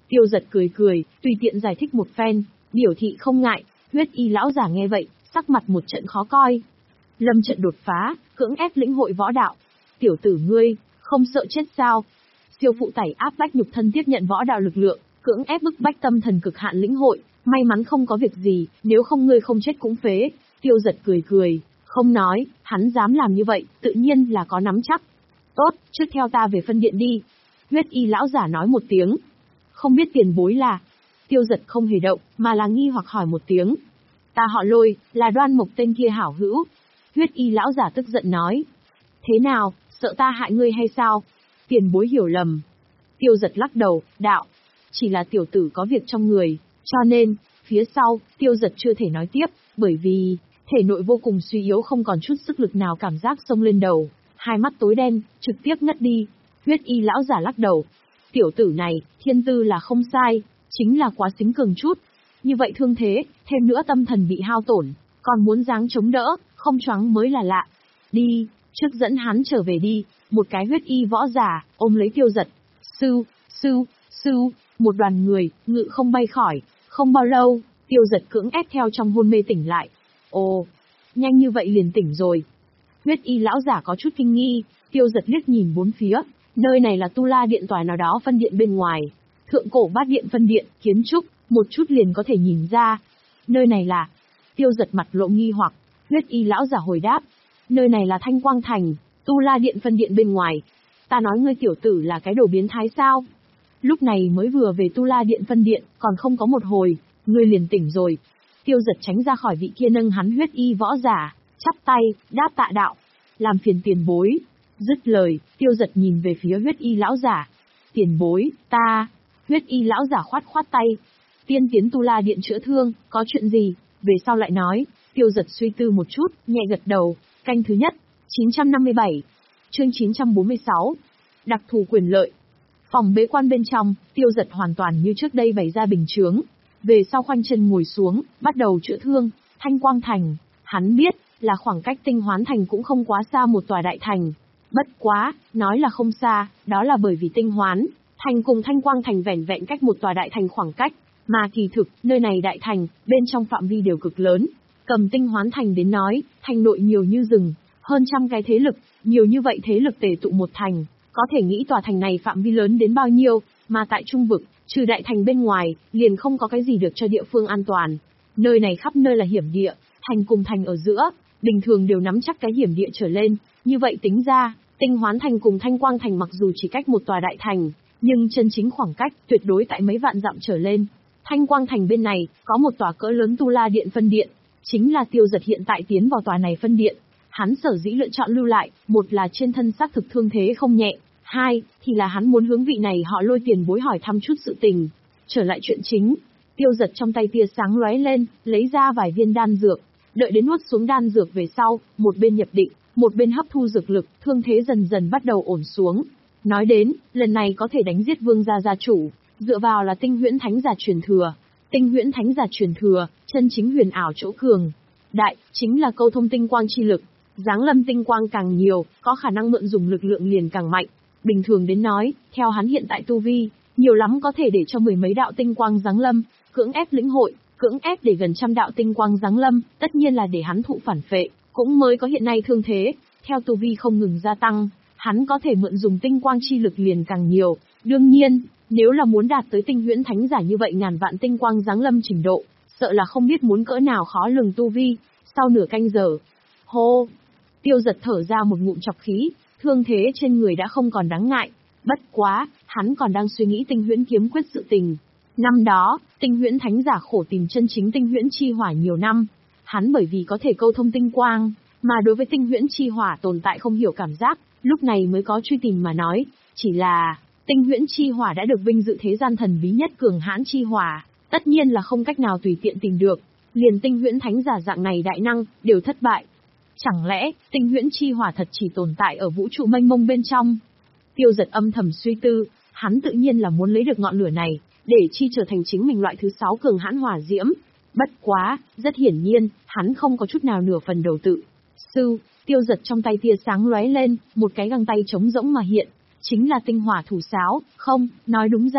Tiêu Giật cười cười, tùy tiện giải thích một phen, biểu thị không ngại. Huyết y lão giả nghe vậy, sắc mặt một trận khó coi. Lâm trận đột phá, cưỡng ép lĩnh hội võ đạo. Tiểu tử ngươi, không sợ chết sao? Siêu phụ tẩy áp bách nhục thân tiếp nhận võ đạo lực lượng, cưỡng ép bức bách tâm thần cực hạn lĩnh hội, may mắn không có việc gì, nếu không ngươi không chết cũng phế. Tiêu Giật cười cười, không nói, hắn dám làm như vậy, tự nhiên là có nắm chắc. Tốt, trước theo ta về phân điện đi. Huyết y lão giả nói một tiếng. Không biết tiền bối là... Tiêu Giật không hề động, mà là nghi hoặc hỏi một tiếng. Ta họ Lôi, là Đoan Mộc tên kia hảo hữu. Huyết y lão giả tức giận nói. Thế nào, sợ ta hại ngươi hay sao? Tiền bối hiểu lầm. Tiêu Giật lắc đầu, đạo. Chỉ là tiểu tử có việc trong người, cho nên, phía sau, Tiêu Giật chưa thể nói tiếp, bởi vì, thể nội vô cùng suy yếu không còn chút sức lực nào cảm giác xông lên đầu, hai mắt tối đen, trực tiếp ngất đi. Huyết y lão giả lắc đầu. Tiểu tử này, thiên tư là không sai, chính là quá xính cường chút. Như vậy thương thế, thêm nữa tâm thần bị hao tổn, còn muốn dáng chống đỡ, không choáng mới là lạ. Đi, trước dẫn hắn trở về đi. Một cái huyết y võ giả, ôm lấy Tiêu Giật. Sư, sư, sư, một đoàn người, ngự không bay khỏi. Không bao lâu, Tiêu Giật cưỡng ép theo trong hôn mê tỉnh lại. Ồ, nhanh như vậy liền tỉnh rồi. Huyết y lão giả có chút kinh nghi, Tiêu Giật liếc nhìn bốn phía. Nơi này là Tu La Điện tòa nào đó phân điện bên ngoài. Thượng cổ bát điện phân điện, kiến trúc, một chút liền có thể nhìn ra. Nơi này là... Tiêu Giật mặt lộ nghi hoặc, huyết y lão giả hồi đáp. Nơi này là Thanh Quang Thành, Tu La Điện phân điện bên ngoài. Ta nói ngươi tiểu tử là cái đồ biến thái sao? Lúc này mới vừa về Tu La Điện phân điện, còn không có một hồi, ngươi liền tỉnh rồi. Tiêu Giật tránh ra khỏi vị kia nâng hắn huyết y võ giả, chắp tay, đáp tạ đạo. Làm phiền tiền bối. Dứt lời, Tiêu Giật nhìn về phía huyết y lão giả. Tiền bối, ta... Huyết y lão giả khoát khoát tay. Tiên tiến Tu La Điện chữa thương, có chuyện gì? Về sau lại nói. Tiêu Giật suy tư một chút, nhẹ gật đầu. Canh thứ nhất, chín trăm năm mươi bảy. Chương chín trăm bốn mươi sáu. Đặc thù quyền lợi. Phòng bế quan bên trong, Tiêu Giật hoàn toàn như trước đây bày ra bình chướng. Về sau khoanh chân ngồi xuống, bắt đầu chữa thương. Thanh Quang Thành, hắn biết, là khoảng cách Tinh Hoán Thành cũng không quá xa một tòa đại thành. Bất quá, nói là không xa, đó là bởi vì Tinh Hoán Thành cùng Thanh Quang Thành vẻn vẹn cách một tòa đại thành khoảng cách, mà kỳ thực, nơi này đại thành, bên trong phạm vi đều cực lớn. Cầm Tinh Hoán Thành đến nói, thành nội nhiều như rừng, hơn trăm cái thế lực, nhiều như vậy thế lực tề tụ một thành, có thể nghĩ tòa thành này phạm vi lớn đến bao nhiêu, mà tại trung vực, trừ đại thành bên ngoài, liền không có cái gì được cho địa phương an toàn. Nơi này khắp nơi là hiểm địa, thành cùng thành ở giữa, bình thường đều nắm chắc cái hiểm địa trở lên, như vậy tính ra, Tinh Hoán Thành cùng Thanh Quang Thành mặc dù chỉ cách một tòa đại thành, nhưng chân chính khoảng cách tuyệt đối tại mấy vạn dặm trở lên. Thanh Quang Thành bên này, có một tòa cỡ lớn Tu La Điện phân điện, chính là Tiêu Giật hiện tại tiến vào tòa này phân điện. Hắn sở dĩ lựa chọn lưu lại, một là trên thân xác thực thương thế không nhẹ, hai, thì là hắn muốn hướng vị này họ Lôi tiền bối hỏi thăm chút sự tình. Trở lại chuyện chính, Tiêu Giật trong tay tia sáng lóe lên, lấy ra vài viên đan dược, đợi đến nuốt xuống đan dược về sau, một bên nhập định, một bên hấp thu dược lực, thương thế dần dần bắt đầu ổn xuống. Nói đến, lần này có thể đánh giết Vương gia gia chủ, dựa vào là Tinh Huyễn Thánh giả truyền thừa. Tinh Huyễn Thánh giả truyền thừa, chân chính huyền ảo chỗ cường đại, chính là câu thông tinh quang chi lực. Giáng lâm tinh quang càng nhiều, có khả năng mượn dùng lực lượng liền càng mạnh. Bình thường đến nói, theo hắn hiện tại tu vi, nhiều lắm có thể để cho mười mấy đạo tinh quang giáng lâm, cưỡng ép lĩnh hội, cưỡng ép để gần trăm đạo tinh quang giáng lâm, tất nhiên là để hắn thụ phản phệ, cũng mới có hiện nay thương thế. Theo tu vi không ngừng gia tăng, hắn có thể mượn dùng tinh quang chi lực liền càng nhiều. Đương nhiên, nếu là muốn đạt tới Tinh Huyễn Thánh giả như vậy ngàn vạn tinh quang giáng lâm trình độ, sợ là không biết muốn cỡ nào khó lường tu vi. Sau nửa canh giờ, hô, Tiêu Giật thở ra một ngụm chọc khí, thương thế trên người đã không còn đáng ngại. Bất quá, hắn còn đang suy nghĩ Tinh Huyễn kiếm quyết sự tình. Năm đó, Tinh Huyễn Thánh giả khổ tìm chân chính Tinh Huyễn chi hỏa nhiều năm. Hắn bởi vì có thể câu thông tinh quang, mà đối với Tinh Huyễn chi hỏa tồn tại không hiểu cảm giác, lúc này mới có truy tìm mà nói. Chỉ là, Tinh Huyễn chi hỏa đã được vinh dự thế gian thần bí nhất cường hãn chi hỏa, tất nhiên là không cách nào tùy tiện tìm được. Liền Tinh Huyễn Thánh giả dạng này đại năng, đều thất bại. Chẳng lẽ, Tinh Huyễn chi hỏa thật chỉ tồn tại ở vũ trụ mênh mông bên trong? Tiêu Giật âm thầm suy tư, hắn tự nhiên là muốn lấy được ngọn lửa này, để chi trở thành chính mình loại thứ sáu cường hãn hỏa diễm. Bất quá, rất hiển nhiên, hắn không có chút nào nửa phần đầu tự. Sư, Tiêu Giật trong tay tia sáng lóe lên, một cái găng tay trống rỗng mà hiện, chính là tinh hỏa thủ sáo, không, nói đúng ra,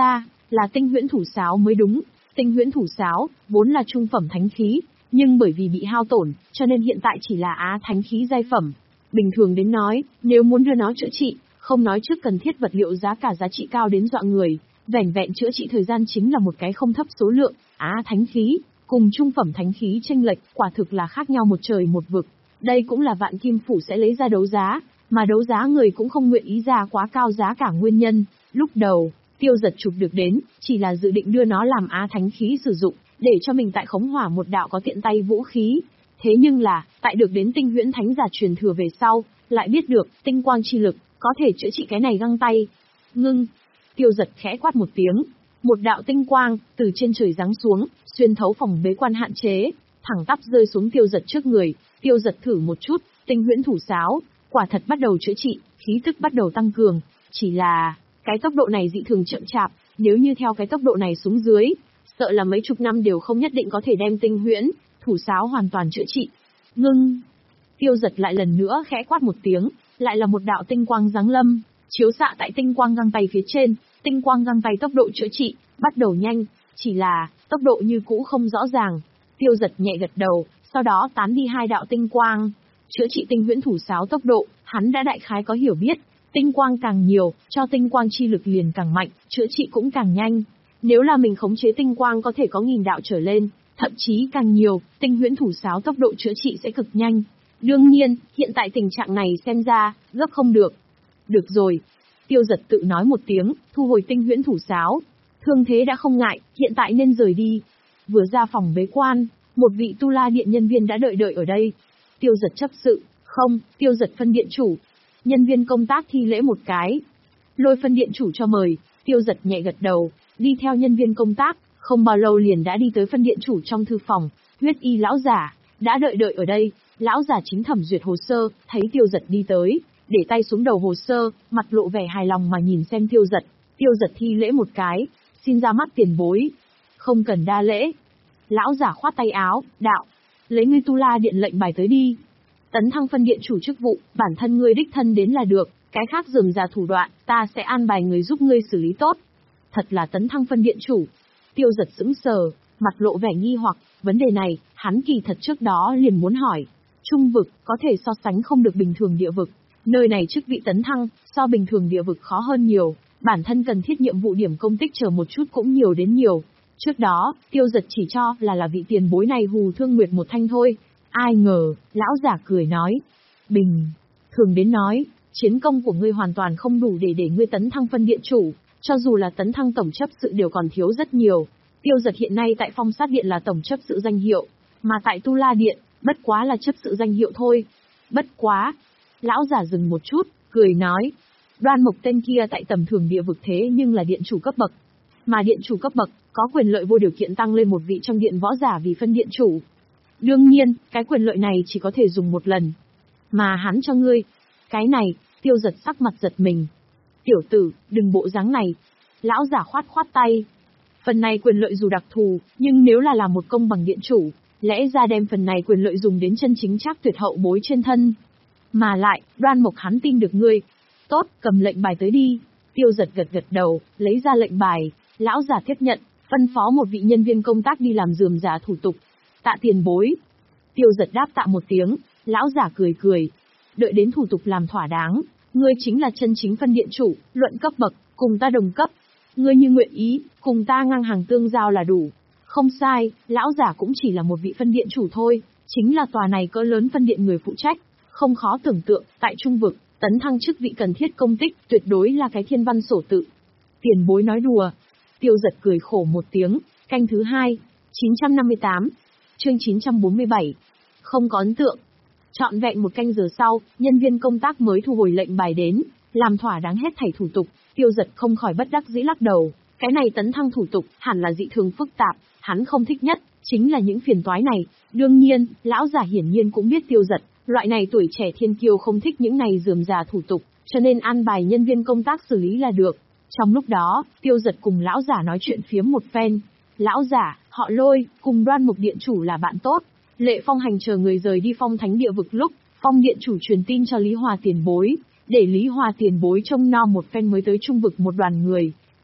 là tinh huyễn thủ sáo mới đúng. Tinh huyễn thủ sáo, vốn là trung phẩm thánh khí, nhưng bởi vì bị hao tổn, cho nên hiện tại chỉ là á thánh khí giai phẩm. Bình thường đến nói, nếu muốn đưa nó chữa trị, không nói trước cần thiết vật liệu giá cả giá trị cao đến dọa người, vẻn vẹn chữa trị thời gian chính là một cái không thấp số lượng. Á thánh khí, cùng trung phẩm thánh khí chênh lệch, quả thực là khác nhau một trời một vực. Đây cũng là Vạn Kim Phủ sẽ lấy ra đấu giá, mà đấu giá người cũng không nguyện ý ra quá cao giá cả nguyên nhân. Lúc đầu, Tiêu Giật chụp được đến, chỉ là dự định đưa nó làm á thánh khí sử dụng, để cho mình tại khống hỏa một đạo có tiện tay vũ khí. Thế nhưng là, tại được đến tinh huyễn thánh giả truyền thừa về sau, lại biết được, tinh quang chi lực, có thể chữa trị cái này găng tay. Ngưng, Tiêu Giật khẽ quát một tiếng, một đạo tinh quang, từ trên trời giáng xuống, xuyên thấu phòng bế quan hạn chế, thẳng tắp rơi xuống Tiêu Giật trước người. Tiêu Giật thử một chút, tinh huyễn thủ sáo, quả thật bắt đầu chữa trị, khí tức bắt đầu tăng cường, chỉ là, cái tốc độ này dị thường chậm chạp, nếu như theo cái tốc độ này xuống dưới, sợ là mấy chục năm đều không nhất định có thể đem tinh huyễn thủ sáo hoàn toàn chữa trị. Ngưng. Tiêu Giật lại lần nữa khẽ quát một tiếng, lại là một đạo tinh quang giáng lâm, chiếu xạ tại tinh quang găng tay phía trên, tinh quang găng tay tốc độ chữa trị bắt đầu nhanh, chỉ là tốc độ như cũ không rõ ràng. Tiêu Giật nhẹ gật đầu, sau đó tán đi hai đạo tinh quang, chữa trị tinh huyễn thủ sáo tốc độ, hắn đã đại khái có hiểu biết, tinh quang càng nhiều, cho tinh quang chi lực liền càng mạnh, chữa trị cũng càng nhanh. Nếu là mình khống chế tinh quang có thể có nghìn đạo trở lên, thậm chí càng nhiều, tinh huyễn thủ sáo tốc độ chữa trị sẽ cực nhanh. Đương nhiên, hiện tại tình trạng này xem ra, gấp không được. Được rồi. Tiêu Giật tự nói một tiếng, thu hồi tinh huyễn thủ sáo. Thương thế đã không ngại, hiện tại nên rời đi. Vừa ra phòng bế quan, một vị Tu La Điện nhân viên đã đợi đợi ở đây. Tiêu Giật chấp sự, không, Tiêu Giật phân điện chủ. Nhân viên công tác thi lễ một cái. Lôi phân điện chủ cho mời, Tiêu Giật nhẹ gật đầu, đi theo nhân viên công tác, không bao lâu liền đã đi tới phân điện chủ trong thư phòng. Huyết y lão giả, đã đợi đợi ở đây. Lão giả chính thẩm duyệt hồ sơ, thấy Tiêu Giật đi tới, để tay xuống đầu hồ sơ, mặt lộ vẻ hài lòng mà nhìn xem Tiêu Giật. Tiêu Giật thi lễ một cái, xin ra mắt tiền bối. Không cần đa lễ. Lão giả khoát tay áo, đạo, lấy ngươi Tu La Điện lệnh bài tới đi. Tấn thăng phân điện chủ chức vụ, bản thân ngươi đích thân đến là được, cái khác rườm rà thủ đoạn, ta sẽ an bài người giúp ngươi xử lý tốt. Thật là tấn thăng phân điện chủ. Tiêu Giật sững sờ, mặt lộ vẻ nghi hoặc, vấn đề này, hắn kỳ thật trước đó liền muốn hỏi. Trung vực, có thể so sánh không được bình thường địa vực. Nơi này chức vị tấn thăng, so bình thường địa vực khó hơn nhiều, bản thân cần thiết nhiệm vụ điểm công tích chờ một chút cũng nhiều đến nhiều. Trước đó, Tiêu Giật chỉ cho là là vị tiền bối này hù Thương Nguyệt một thanh thôi. Ai ngờ, lão giả cười nói. Bình, thường đến nói, chiến công của ngươi hoàn toàn không đủ để để ngươi tấn thăng phân điện chủ, cho dù là tấn thăng tổng chấp sự đều còn thiếu rất nhiều. Tiêu Giật hiện nay tại Phong Sát Điện là tổng chấp sự danh hiệu, mà tại Tu La Điện, bất quá là chấp sự danh hiệu thôi. Bất quá. Lão giả dừng một chút, cười nói. Đoan Mộc tên kia tại tầm thường địa vực thế nhưng là điện chủ cấp bậc. Mà điện chủ cấp bậc, có quyền lợi vô điều kiện tăng lên một vị trong điện võ giả vì phân điện chủ. Đương nhiên, cái quyền lợi này chỉ có thể dùng một lần. Mà hắn cho ngươi. Cái này, Tiêu Giật sắc mặt giật mình. Tiểu tử, đừng bộ dáng này. Lão giả khoát khoát tay. Phần này quyền lợi dù đặc thù, nhưng nếu là làm một công bằng điện chủ, lẽ ra đem phần này quyền lợi dùng đến chân chính Trác Tuyệt hậu bối trên thân. Mà lại, Đoan Mộc hắn tin được ngươi. Tốt, cầm lệnh bài tới đi. Tiêu Giật gật gật đầu, lấy ra lệnh bài. Lão giả tiếp nhận, phân phó một vị nhân viên công tác đi làm rườm rà thủ tục. Tạ tiền bối. Tiêu Giật đáp tạ một tiếng, lão giả cười cười. Đợi đến thủ tục làm thỏa đáng, ngươi chính là chân chính phân điện chủ, luận cấp bậc, cùng ta đồng cấp. Ngươi như nguyện ý, cùng ta ngang hàng tương giao là đủ. Không sai, lão giả cũng chỉ là một vị phân điện chủ thôi, chính là tòa này cỡ lớn phân điện người phụ trách. Không khó tưởng tượng, tại trung vực, tấn thăng chức vị cần thiết công tích, tuyệt đối là cái thiên văn sổ tự. Tiền bối nói đùa. Tiêu Giật cười khổ một tiếng, canh thứ hai, chín trăm năm mươi tám, chương chín trăm bốn mươi bảy. Không có ấn tượng. Trọn vẹn một canh giờ sau, nhân viên công tác mới thu hồi lệnh bài đến, làm thỏa đáng hết thảy thủ tục. Tiêu Giật không khỏi bất đắc dĩ lắc đầu, cái này tấn thăng thủ tục, hẳn là dị thường phức tạp, hắn không thích nhất, chính là những phiền toái này. Đương nhiên, lão giả hiển nhiên cũng biết Tiêu Giật, loại này tuổi trẻ thiên kiêu không thích những này rườm rà thủ tục, cho nên an bài nhân viên công tác xử lý là được. Trong lúc đó, Tiêu Giật cùng lão giả nói chuyện phiếm một phen. Lão giả, họ Lôi, cùng Đoan Mộc điện chủ là bạn tốt. Lệ Phong Hành chờ người rời đi Phong Thánh địa vực lúc, Phong điện chủ truyền tin cho Lý Hòa tiền bối, để Lý Hòa tiền bối trông nom một phen mới tới trung vực một đoàn người.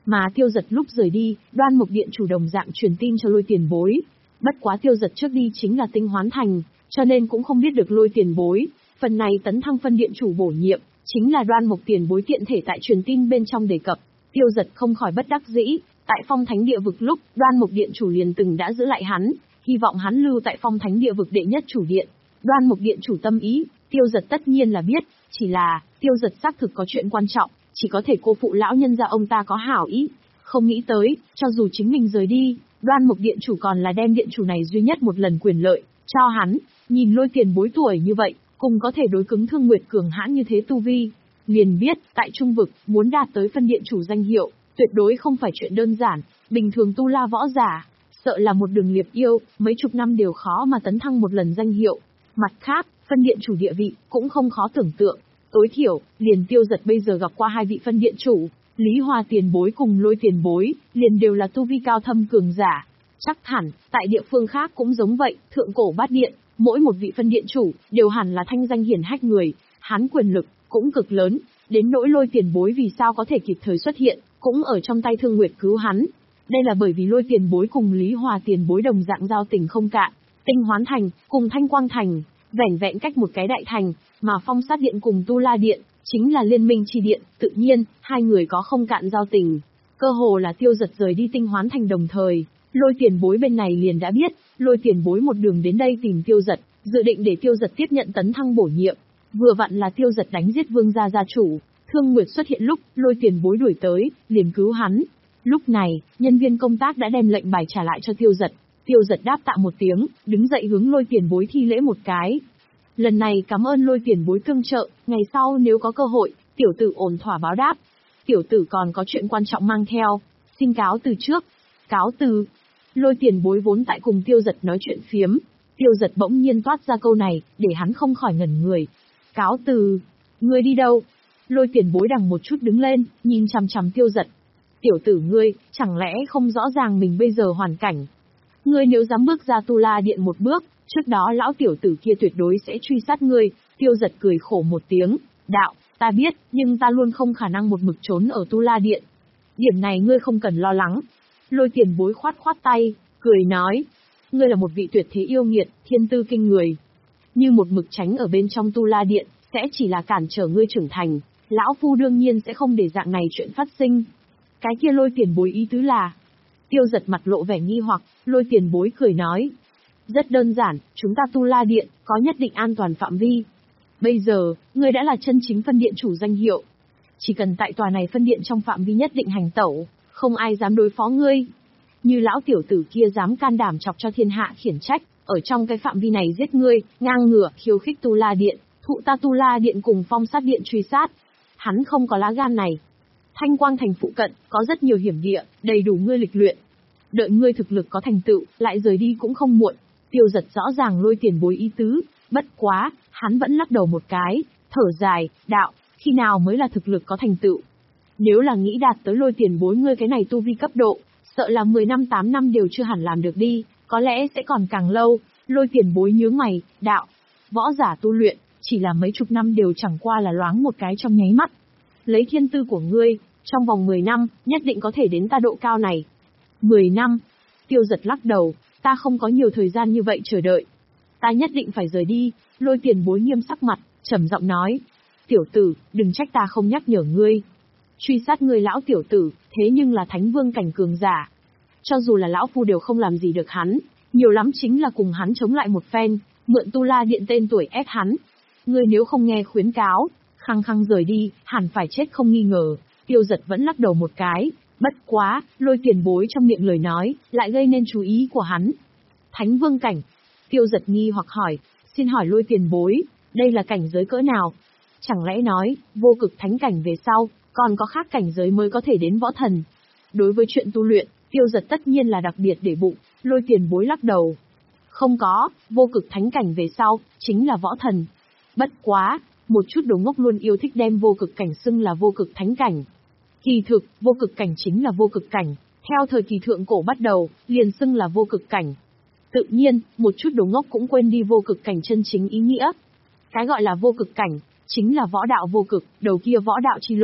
Mà Tiêu Dật lúc rời đi, Đoan Mục Điện chủ đồng dạng truyền tin cho Lôi Tiền Bối. Bất quá Tiêu Dật trước đi chính là Tinh Hoán Thành, cho nên cũng không biết được Lôi Tiền Bối. Phần này tấn thăng phân điện chủ bổ nhiệm, chính là Đoan Mục Tiền Bối tiện thể tại truyền tin bên trong đề cập. Tiêu Dật không khỏi bất đắc dĩ, tại Phong Thánh Địa Vực lúc, Đoan Mục Điện chủ liền từng đã giữ lại hắn, hy vọng hắn lưu tại Phong Thánh Địa Vực đệ nhất chủ điện. Đoan Mục Điện chủ tâm ý, Tiêu Dật tất nhiên là biết, chỉ là, Tiêu Dật xác thực có chuyện quan trọng, chỉ có thể cô phụ lão nhân gia ông ta có hảo ý. Không nghĩ tới, cho dù chính mình rời đi, Đoan Mục Điện chủ còn là đem điện chủ này duy nhất một lần quyền lợi, cho hắn. Nhìn Lôi Tiền Bối tuổi như vậy, cùng có thể đối cứng Thương Nguyệt cường hãn như thế tu vi. Liền biết, tại Trung Vực, muốn đạt tới phân điện chủ danh hiệu, tuyệt đối không phải chuyện đơn giản, bình thường tu la võ giả, sợ là một đường liệp yêu, mấy chục năm đều khó mà tấn thăng một lần danh hiệu. Mặt khác, phân điện chủ địa vị, cũng không khó tưởng tượng. Tối thiểu, liền Tiêu Dật bây giờ gặp qua hai vị phân điện chủ, Lý Hoa Tiền Bối cùng Lôi Tiền Bối, liền đều là tu vi cao thâm cường giả. Chắc hẳn, tại địa phương khác cũng giống vậy, thượng cổ bát điện, mỗi một vị phân điện chủ, đều hẳn là thanh danh hiển hách người, hắn quyền lực, cũng cực lớn, đến nỗi Lôi Tiền Bối vì sao có thể kịp thời xuất hiện, cũng ở trong tay Thương Nguyệt cứu hắn. Đây là bởi vì Lôi Tiền Bối cùng Lý Hoa Tiền Bối đồng dạng giao tình không cạn, Tinh Hoán Thành, cùng Thanh Quang Thành, vẻn vẹn cách một cái đại thành, mà Phong Sát Điện cùng Tu La Điện, chính là liên minh chi điện, tự nhiên, hai người có không cạn giao tình. Cơ hồ là Tiêu Dật rời đi Tinh Hoán Thành đồng thời, Lôi Tiền Bối bên này liền đã biết, Lôi Tiền Bối một đường đến đây tìm Tiêu Dật, dự định để Tiêu Dật tiếp nhận tấn thăng bổ nhiệm. Vừa vặn là Tiêu Dật đánh giết Vương gia gia chủ, Thương Nguyệt xuất hiện lúc, Lôi Tiền Bối đuổi tới, liền cứu hắn. Lúc này, nhân viên công tác đã đem lệnh bài trả lại cho Tiêu Dật. Tiêu Dật đáp tạ một tiếng, đứng dậy hướng Lôi Tiền Bối thi lễ một cái. Lần này cảm ơn Lôi Tiền Bối tương trợ, ngày sau nếu có cơ hội, tiểu tử ổn thỏa báo đáp. Tiểu tử còn có chuyện quan trọng mang theo, xin cáo từ trước. Cáo từ. Lôi Tiền Bối vốn tại cùng Tiêu Dật nói chuyện phiếm, Tiêu Dật bỗng nhiên toát ra câu này, để hắn không khỏi ngẩn người. Cáo từ? Ngươi đi đâu? Lôi Tiền Bối đằng một chút đứng lên, nhìn chằm chằm Tiêu Dật. Tiểu tử ngươi, chẳng lẽ không rõ ràng mình bây giờ hoàn cảnh? Ngươi nếu dám bước ra Tu La Điện một bước, trước đó lão tiểu tử kia tuyệt đối sẽ truy sát ngươi. Tiêu Dật cười khổ một tiếng, đạo, ta biết, nhưng ta luôn không khả năng một mực trốn ở Tu La Điện. Điểm này ngươi không cần lo lắng. Lôi Tiền Bối khoát khoát tay, cười nói, ngươi là một vị tuyệt thế yêu nghiệt, thiên tư kinh người. Như một mực tránh ở bên trong Tu La Điện, sẽ chỉ là cản trở ngươi trưởng thành. Lão Phu đương nhiên sẽ không để dạng này chuyện phát sinh. Cái kia Lôi Tiền Bối ý tứ là... Tiêu Dật mặt lộ vẻ nghi hoặc, Lôi Tiền Bối cười nói. Rất đơn giản, chúng ta Tu La Điện, có nhất định an toàn phạm vi. Bây giờ, ngươi đã là chân chính phân điện chủ danh hiệu. Chỉ cần tại tòa này phân điện trong phạm vi nhất định hành tẩu, không ai dám đối phó ngươi. Như lão tiểu tử kia dám can đảm chọc cho thiên hạ khiển trách, ở trong cái phạm vi này giết ngươi, ngang ngửa, khiêu khích Tu La Điện, thụ ta Tu La Điện cùng Phong Sát Điện truy sát. Hắn không có lá gan này. Thanh Quang Thành phụ cận, có rất nhiều hiểm địa, đầy đủ ngươi lịch luyện. Đợi ngươi thực lực có thành tựu, lại rời đi cũng không muộn. Tiêu Dật rõ ràng Lôi Tiền Bối ý tứ, bất quá, hắn vẫn lắc đầu một cái, thở dài, đạo, khi nào mới là thực lực có thành tựu? Nếu là nghĩ đạt tới Lôi Tiền Bối ngươi cái này tu vi cấp độ, sợ là mười năm tám năm đều chưa hẳn làm được đi, có lẽ sẽ còn càng lâu. Lôi Tiền Bối nhướng mày, đạo, võ giả tu luyện, chỉ là mấy chục năm đều chẳng qua là loáng một cái trong nháy mắt. Lấy thiên tư của ngươi, trong vòng mười năm, nhất định có thể đến ta độ cao này. mười năm? Tiêu Dật lắc đầu, ta không có nhiều thời gian như vậy chờ đợi. Ta nhất định phải rời đi. Lôi Tiền Bối nghiêm sắc mặt, trầm giọng nói. Tiểu tử, đừng trách ta không nhắc nhở ngươi. Truy sát ngươi lão tiểu tử, thế nhưng là Thánh Vương cảnh cường giả. Cho dù là lão phu đều không làm gì được hắn, nhiều lắm chính là cùng hắn chống lại một phen, mượn Tu La Điện tên tuổi ép hắn. Ngươi nếu không nghe khuyến cáo, khăng khăng rời đi, hẳn phải chết không nghi ngờ. Tiêu Dật vẫn lắc đầu một cái, bất quá, Lôi Tiền Bối trong miệng lời nói, lại gây nên chú ý của hắn. Thánh Vương cảnh. Tiêu Dật nghi hoặc hỏi, xin hỏi Lôi Tiền Bối, đây là cảnh giới cỡ nào? Chẳng lẽ nói, vô cực thánh cảnh về sau, còn có khác cảnh giới mới có thể đến võ thần? Đối với chuyện tu luyện, Tiêu Dật tất nhiên là đặc biệt để bụng. Lôi Tiền Bối lắc đầu. Không có, vô cực thánh cảnh về sau, chính là võ thần. Bất quá, một chút đồ ngốc luôn yêu thích đem vô cực cảnh xưng là vô cực thánh cảnh. Kỳ thực, vô cực cảnh chính là vô cực cảnh, theo thời kỳ thượng cổ bắt đầu, liền xưng là vô cực cảnh. Tự nhiên, một chút đồ ngốc cũng quên đi vô cực cảnh chân chính ý nghĩa. Cái gọi là vô cực cảnh, chính là võ đạo vô cực, đầu kia võ đạo chi lộ,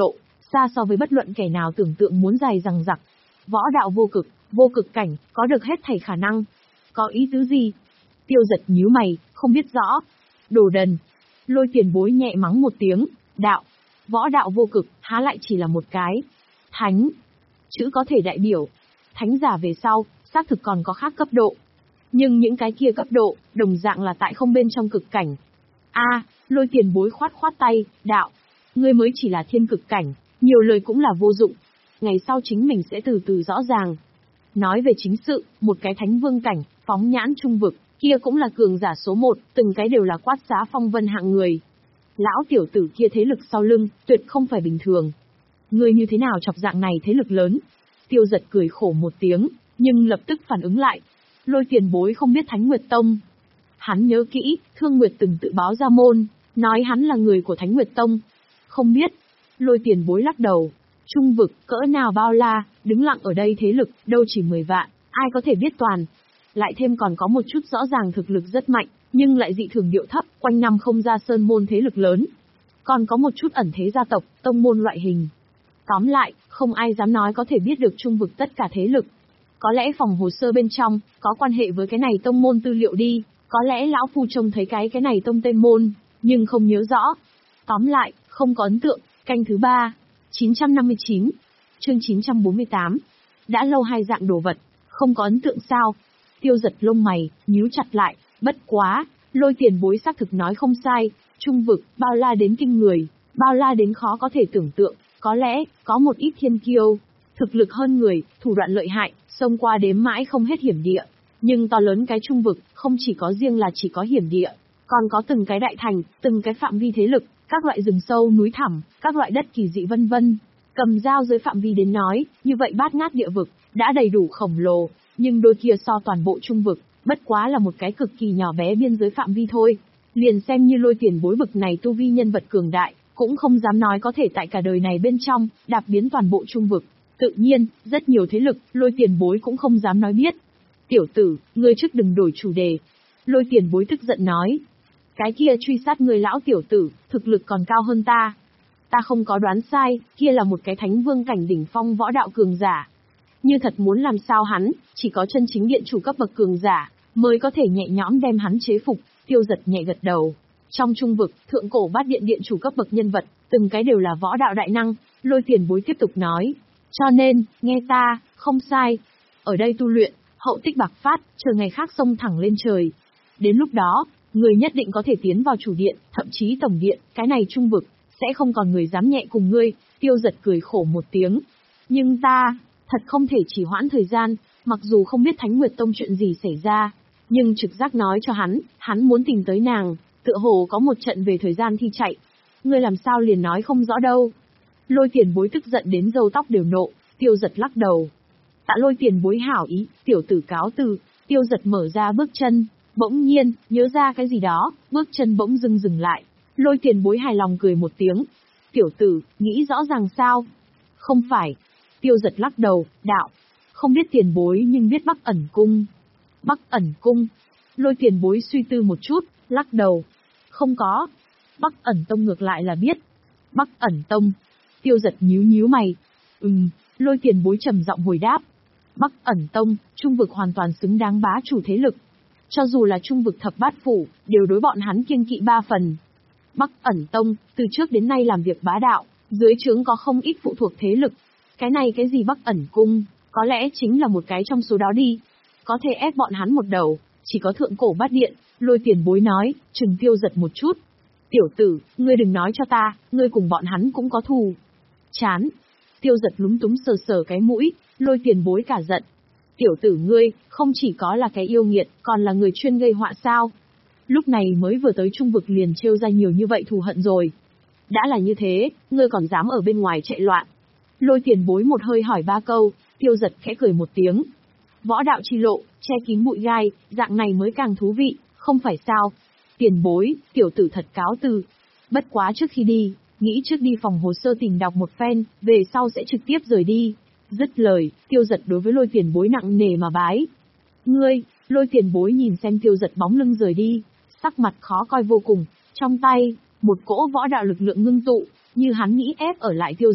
xa so với bất luận kẻ nào tưởng tượng muốn dài dằng dặc. Võ đạo vô cực, vô cực cảnh, có được hết thảy khả năng. Có ý tứ gì? Tiêu Giật nhíu mày, không biết rõ. Đồ đần. Lôi Tiền Bối nhẹ mắng một tiếng, đạo. Võ đạo vô cực, há lại chỉ là một cái. Thánh. Chữ có thể đại biểu. Thánh giả về sau, xác thực còn có khác cấp độ. Nhưng những cái kia cấp độ, đồng dạng là tại không bên trong cực cảnh. A, Lôi Tiền Bối khoát khoát tay, đạo. Ngươi mới chỉ là thiên cực cảnh, nhiều lời cũng là vô dụng. Ngày sau chính mình sẽ từ từ rõ ràng. Nói về chính sự, một cái thánh vương cảnh, phóng nhãn trung vực, kia cũng là cường giả số một, từng cái đều là quát giá phong vân hạng người. Lão tiểu tử kia thế lực sau lưng, tuyệt không phải bình thường. Ngươi như thế nào chọc dạng này thế lực lớn? Tiêu Giật cười khổ một tiếng, nhưng lập tức phản ứng lại. Lôi Tiền Bối không biết Thánh Nguyệt Tông. Hắn nhớ kỹ, Thương Nguyệt từng tự báo ra môn, nói hắn là người của Thánh Nguyệt Tông. Không biết. Lôi Tiền Bối lắc đầu. Trung vực, cỡ nào bao la, đứng lặng ở đây thế lực, đâu chỉ mười vạn, ai có thể biết toàn. Lại thêm còn có một chút rõ ràng thực lực rất mạnh, nhưng lại dị thường điệu thấp, quanh năm không ra sơn môn thế lực lớn. Còn có một chút ẩn thế gia tộc, tông môn loại hình. Tóm lại, không ai dám nói có thể biết được trung vực tất cả thế lực. Có lẽ phòng hồ sơ bên trong, có quan hệ với cái này tông môn tư liệu đi, có lẽ lão phu trông thấy cái cái này tông tên môn, nhưng không nhớ rõ. Tóm lại, không có ấn tượng, canh thứ ba. chín trăm năm mươi chín, chương chín trăm bốn mươi tám. Đã lâu hai dạng đồ vật, không có ấn tượng sao? Tiêu Giật lông mày, nhíu chặt lại, bất quá, Lôi Tiền Bối xác thực nói không sai, trung vực, bao la đến kinh người, bao la đến khó có thể tưởng tượng, có lẽ, có một ít thiên kiêu, thực lực hơn người, thủ đoạn lợi hại, xông qua đếm mãi không hết hiểm địa. Nhưng to lớn cái trung vực, không chỉ có riêng là chỉ có hiểm địa, còn có từng cái đại thành, từng cái phạm vi thế lực, các loại rừng sâu núi thẳm, các loại đất kỳ dị vân vân. Cầm dao dưới phạm vi đến nói, như vậy bát ngát địa vực, đã đầy đủ khổng lồ, nhưng đôi kia so toàn bộ trung vực, bất quá là một cái cực kỳ nhỏ bé biên giới phạm vi thôi. Liền xem như Lôi Tiền Bối bực này tu vi nhân vật cường đại, cũng không dám nói có thể tại cả đời này bên trong, đạp biến toàn bộ trung vực. Tự nhiên, rất nhiều thế lực, Lôi Tiền Bối cũng không dám nói biết. Tiểu tử, ngươi trước đừng đổi chủ đề. Lôi Tiền Bối tức giận nói. Cái kia truy sát người lão tiểu tử, thực lực còn cao hơn ta. Ta không có đoán sai, kia là một cái thánh vương cảnh đỉnh phong võ đạo cường giả. Như thật muốn làm sao hắn, chỉ có chân chính điện chủ cấp bậc cường giả, mới có thể nhẹ nhõm đem hắn chế phục. Tiêu Giật nhẹ gật đầu. Trong trung vực, thượng cổ bát điện điện chủ cấp bậc nhân vật, từng cái đều là võ đạo đại năng. Lôi Tiền Bối tiếp tục nói. Cho nên, nghe ta, không sai. Ở đây tu luyện, hậu tích bạc phát, chờ ngày khác xông thẳng lên trời. Đến lúc đó, người nhất định có thể tiến vào chủ điện, thậm chí tổng điện, cái này trung vực, sẽ không còn người dám nhẹ cùng ngươi. Tiêu Giật cười khổ một tiếng. Nhưng ta, thật không thể chỉ hoãn thời gian, mặc dù không biết Thánh Nguyệt Tông chuyện gì xảy ra, nhưng trực giác nói cho hắn, hắn muốn tìm tới nàng, tựa hồ có một trận về thời gian thi chạy. Ngươi làm sao liền nói không rõ đâu. Lôi Tiền Bối tức giận đến râu tóc đều nộ. Tiêu Giật lắc đầu. Tạ Lôi Tiền Bối hảo ý, tiểu tử cáo từ. Tiêu Giật mở ra bước chân, bỗng nhiên, nhớ ra cái gì đó, bước chân bỗng dưng dừng lại. Lôi Tiền Bối hài lòng cười một tiếng. Tiểu tử, nghĩ rõ ràng sao? Không phải. Tiêu Giật lắc đầu, đạo. Không biết Tiền Bối nhưng biết Bắc Ẩn Cung. Bắc Ẩn Cung. Lôi Tiền Bối suy tư một chút, lắc đầu. Không có. Bắc Ẩn Tông ngược lại là biết. Bắc Ẩn Tông. Tiêu Giật nhíu nhíu mày. Ừm, Lôi Tiền Bối trầm giọng hồi đáp. Bắc Ẩn Tông, trung vực hoàn toàn xứng đáng bá chủ thế lực. Cho dù là trung vực thập bát phủ, đều đối bọn hắn kiêng kỵ ba phần. Bắc Ẩn Tông, từ trước đến nay làm việc bá đạo, dưới trướng có không ít phụ thuộc thế lực. Cái này cái gì Bắc Ẩn Cung, có lẽ chính là một cái trong số đó đi. Có thể ép bọn hắn một đầu, chỉ có thượng cổ bát điện. Lôi Tiền Bối nói, chừng Tiêu Giật một chút. Tiểu tử, ngươi đừng nói cho ta, ngươi cùng bọn hắn cũng có thù. Chán. Tiêu Giật lúng túng sờ sờ cái mũi, Lôi Tiền Bối cả giận. Tiểu tử ngươi, không chỉ có là cái yêu nghiệt, còn là người chuyên gây họa sao? Lúc này mới vừa tới trung vực liền trêu ra nhiều như vậy thù hận rồi. Đã là như thế, ngươi còn dám ở bên ngoài chạy loạn. Lôi Tiền Bối một hơi hỏi ba câu, Tiêu Giật khẽ cười một tiếng. Võ đạo chi lộ, che kín bụi gai, dạng này mới càng thú vị, không phải sao? Tiền Bối, tiểu tử thật cáo từ. Bất quá trước khi đi, nghĩ trước đi phòng hồ sơ tìm đọc một phen, về sau sẽ trực tiếp rời đi. Dứt lời, Tiêu Giật đối với Lôi Tiền Bối nặng nề mà bái. Ngươi, Lôi Tiền Bối nhìn xem Tiêu Giật bóng lưng rời đi, sắc mặt khó coi vô cùng, trong tay, một cỗ võ đạo lực lượng ngưng tụ, như hắn nghĩ ép ở lại Tiêu Giật,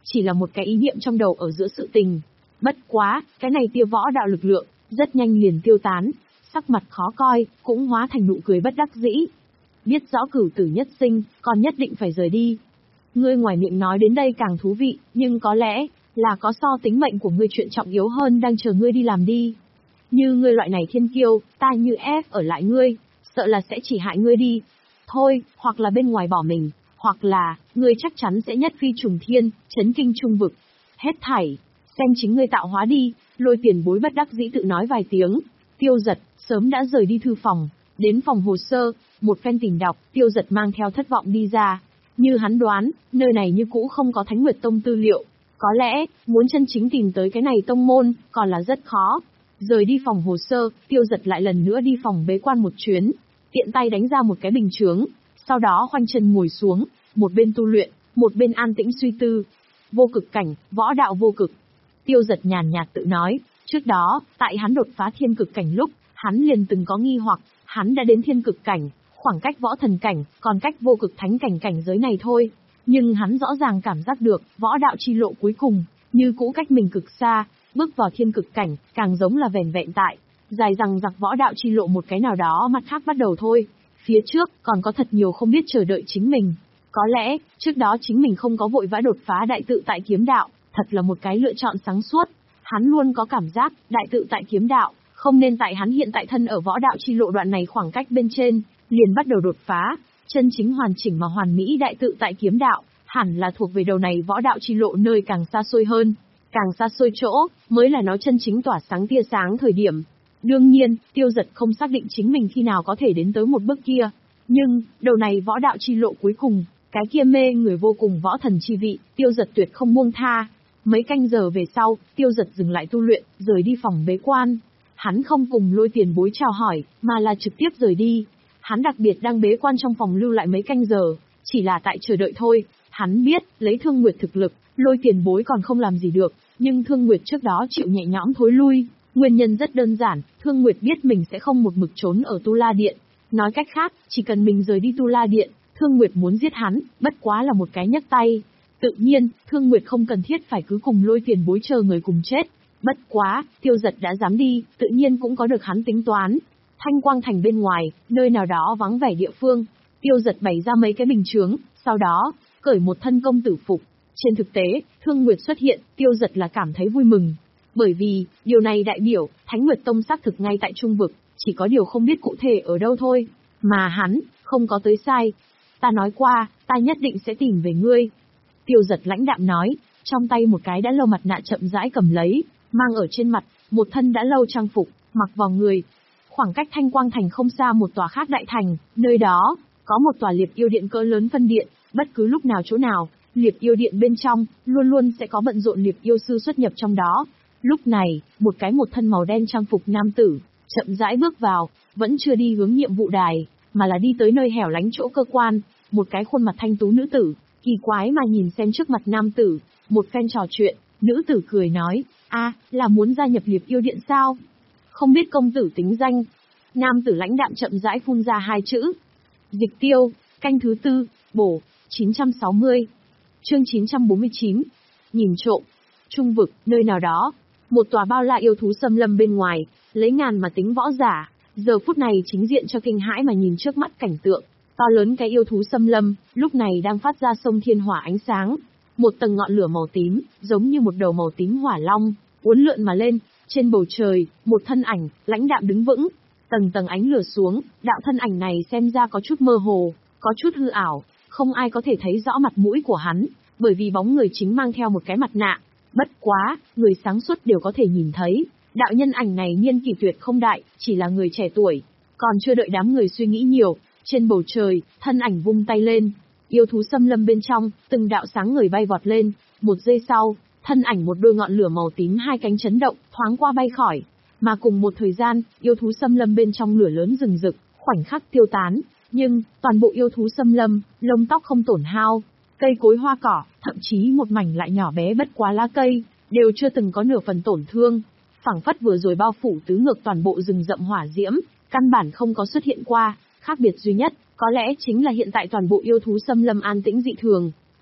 chỉ là một cái ý niệm trong đầu ở giữa sự tình. Bất quá, cái này tia võ đạo lực lượng, rất nhanh liền tiêu tán, sắc mặt khó coi, cũng hóa thành nụ cười bất đắc dĩ. Biết rõ cửu tử nhất sinh, còn nhất định phải rời đi. Ngươi ngoài miệng nói đến đây càng thú vị, nhưng có lẽ, là có so tính mệnh của ngươi chuyện trọng yếu hơn đang chờ ngươi đi làm đi. Như ngươi loại này thiên kiêu, ta như ép ở lại ngươi, sợ là sẽ chỉ hại ngươi đi. Thôi, hoặc là bên ngoài bỏ mình, hoặc là, ngươi chắc chắn sẽ nhất phi trùng thiên, chấn kinh trung vực. Hết thảy, xem chính ngươi tạo hóa đi, Lôi Tiền Bối bất đắc dĩ tự nói vài tiếng. Tiêu Giật, sớm đã rời đi thư phòng, đến phòng hồ sơ, một phen tìm đọc, Tiêu Giật mang theo thất vọng đi ra. Như hắn đoán, nơi này như cũ không có Thánh Nguyệt Tông tư liệu. Có lẽ, muốn chân chính tìm tới cái này tông môn, còn là rất khó. Rời đi phòng hồ sơ, Tiêu Giật lại lần nữa đi phòng bế quan một chuyến, tiện tay đánh ra một cái bình chướng, sau đó khoanh chân ngồi xuống, một bên tu luyện, một bên an tĩnh suy tư. Vô cực cảnh, võ đạo vô cực. Tiêu Giật nhàn nhạt tự nói, trước đó, tại hắn đột phá thiên cực cảnh lúc, hắn liền từng có nghi hoặc, hắn đã đến thiên cực cảnh, khoảng cách võ thần cảnh, còn cách vô cực thánh cảnh cảnh giới này thôi. Nhưng hắn rõ ràng cảm giác được, võ đạo chi lộ cuối cùng, như cũ cách mình cực xa, bước vào thiên cực cảnh, càng giống là vẻn vẹn tại, dài rằng giặc võ đạo chi lộ một cái nào đó mặt khác bắt đầu thôi. Phía trước, còn có thật nhiều không biết chờ đợi chính mình. Có lẽ, trước đó chính mình không có vội vã đột phá đại tự tại kiếm đạo, thật là một cái lựa chọn sáng suốt. Hắn luôn có cảm giác, đại tự tại kiếm đạo, không nên tại hắn hiện tại thân ở võ đạo chi lộ đoạn này khoảng cách bên trên, liền bắt đầu đột phá, chân chính hoàn chỉnh mà hoàn mỹ đại tự tại kiếm đạo, hẳn là thuộc về đầu này võ đạo chi lộ nơi càng xa xôi hơn, càng xa xôi chỗ, mới là nó chân chính tỏa sáng tia sáng thời điểm. Đương nhiên, Tiêu Giật không xác định chính mình khi nào có thể đến tới một bước kia, nhưng, đầu này võ đạo chi lộ cuối cùng, cái kia mê người vô cùng võ thần chi vị, Tiêu Giật tuyệt không buông tha. Mấy canh giờ về sau, Tiêu Giật dừng lại tu luyện, rời đi phòng bế quan. Hắn không cùng Lôi Tiền Bối chào hỏi, mà là trực tiếp rời đi. Hắn đặc biệt đang bế quan trong phòng lưu lại mấy canh giờ, chỉ là tại chờ đợi thôi. Hắn biết, lấy Thương Nguyệt thực lực, Lôi Tiền Bối còn không làm gì được, nhưng Thương Nguyệt trước đó chịu nhẹ nhõm thối lui. Nguyên nhân rất đơn giản, Thương Nguyệt biết mình sẽ không một mực trốn ở Tu La Điện. Nói cách khác, chỉ cần mình rời đi Tu La Điện, Thương Nguyệt muốn giết hắn, bất quá là một cái nhấc tay. Tự nhiên, Thương Nguyệt không cần thiết phải cứ cùng Lôi Tiền Bối chờ người cùng chết. Bất quá, Tiêu Giật đã dám đi, tự nhiên cũng có được hắn tính toán. Thanh Quang Thành bên ngoài, nơi nào đó vắng vẻ địa phương, Tiêu Giật bày ra mấy cái bình chướng, sau đó, cởi một thân công tử phục. Trên thực tế, Thương Nguyệt xuất hiện, Tiêu Giật là cảm thấy vui mừng. Bởi vì, điều này đại biểu, Thánh Nguyệt Tông xác thực ngay tại trung vực, chỉ có điều không biết cụ thể ở đâu thôi. Mà hắn, không có tới sai. Ta nói qua, ta nhất định sẽ tìm về ngươi. Tiêu Giật lãnh đạm nói, trong tay một cái đã lâu mặt nạ chậm rãi cầm lấy, mang ở trên mặt, một thân đã lâu trang phục, mặc vào người. Khoảng cách Thanh Quang Thành không xa một tòa khác đại thành, nơi đó, có một tòa Liệp Yêu Điện cỡ lớn phân điện, bất cứ lúc nào chỗ nào, Liệp Yêu Điện bên trong, luôn luôn sẽ có bận rộn Liệp Yêu Sư xuất nhập trong đó. Lúc này, một cái một thân màu đen trang phục nam tử, chậm rãi bước vào, vẫn chưa đi hướng nhiệm vụ đài, mà là đi tới nơi hẻo lánh chỗ cơ quan, một cái khuôn mặt thanh tú nữ tử, kỳ quái mà nhìn xem trước mặt nam tử, một phen trò chuyện, nữ tử cười nói, a, là muốn gia nhập Liệp Yêu Điện sao? Không biết công tử tính danh. Nam tử lãnh đạm chậm rãi phun ra hai chữ. Dịch Tiêu, canh thứ tư, bổ, chín trăm sáu mươi. Chương chín trăm bốn mươi chín. Nhìn trộm. Trung vực, nơi nào đó, một tòa bao la yêu thú xâm lâm bên ngoài, lấy ngàn mà tính võ giả, giờ phút này chính diện cho kinh hãi mà nhìn trước mắt cảnh tượng. To lớn cái yêu thú xâm lâm, lúc này đang phát ra sông thiên hỏa ánh sáng. Một tầng ngọn lửa màu tím, giống như một đầu màu tím hỏa long, uốn lượn mà lên. Trên bầu trời, một thân ảnh, lãnh đạm đứng vững. Tầng tầng ánh lửa xuống, đạo thân ảnh này xem ra có chút mơ hồ, có chút hư ảo, không ai có thể thấy rõ mặt mũi của hắn, bởi vì bóng người chính mang theo một cái mặt nạ. Bất quá, người sáng suốt đều có thể nhìn thấy, đạo nhân ảnh này niên kỷ tuyệt không đại, chỉ là người trẻ tuổi. Còn chưa đợi đám người suy nghĩ nhiều, trên bầu trời, thân ảnh vung tay lên, yêu thú xâm lâm bên trong, từng đạo sáng người bay vọt lên, một giây sau, thân ảnh một đôi ngọn lửa màu tím hai cánh chấn động, thoáng qua bay khỏi. Mà cùng một thời gian, yêu thú xâm lâm bên trong lửa lớn rừng rực, khoảnh khắc tiêu tán. Nhưng, toàn bộ yêu thú xâm lâm, lông tóc không tổn hao, cây cối hoa cỏ, thậm chí một mảnh lại nhỏ bé bất quá lá cây, đều chưa từng có nửa phần tổn thương. Phảng phất vừa rồi bao phủ tứ ngược toàn bộ rừng rậm hỏa diễm, căn bản không có xuất hiện qua, khác biệt duy nhất, có lẽ chính là hiện tại toàn bộ yêu thú xâm lâm an tĩnh dị thường.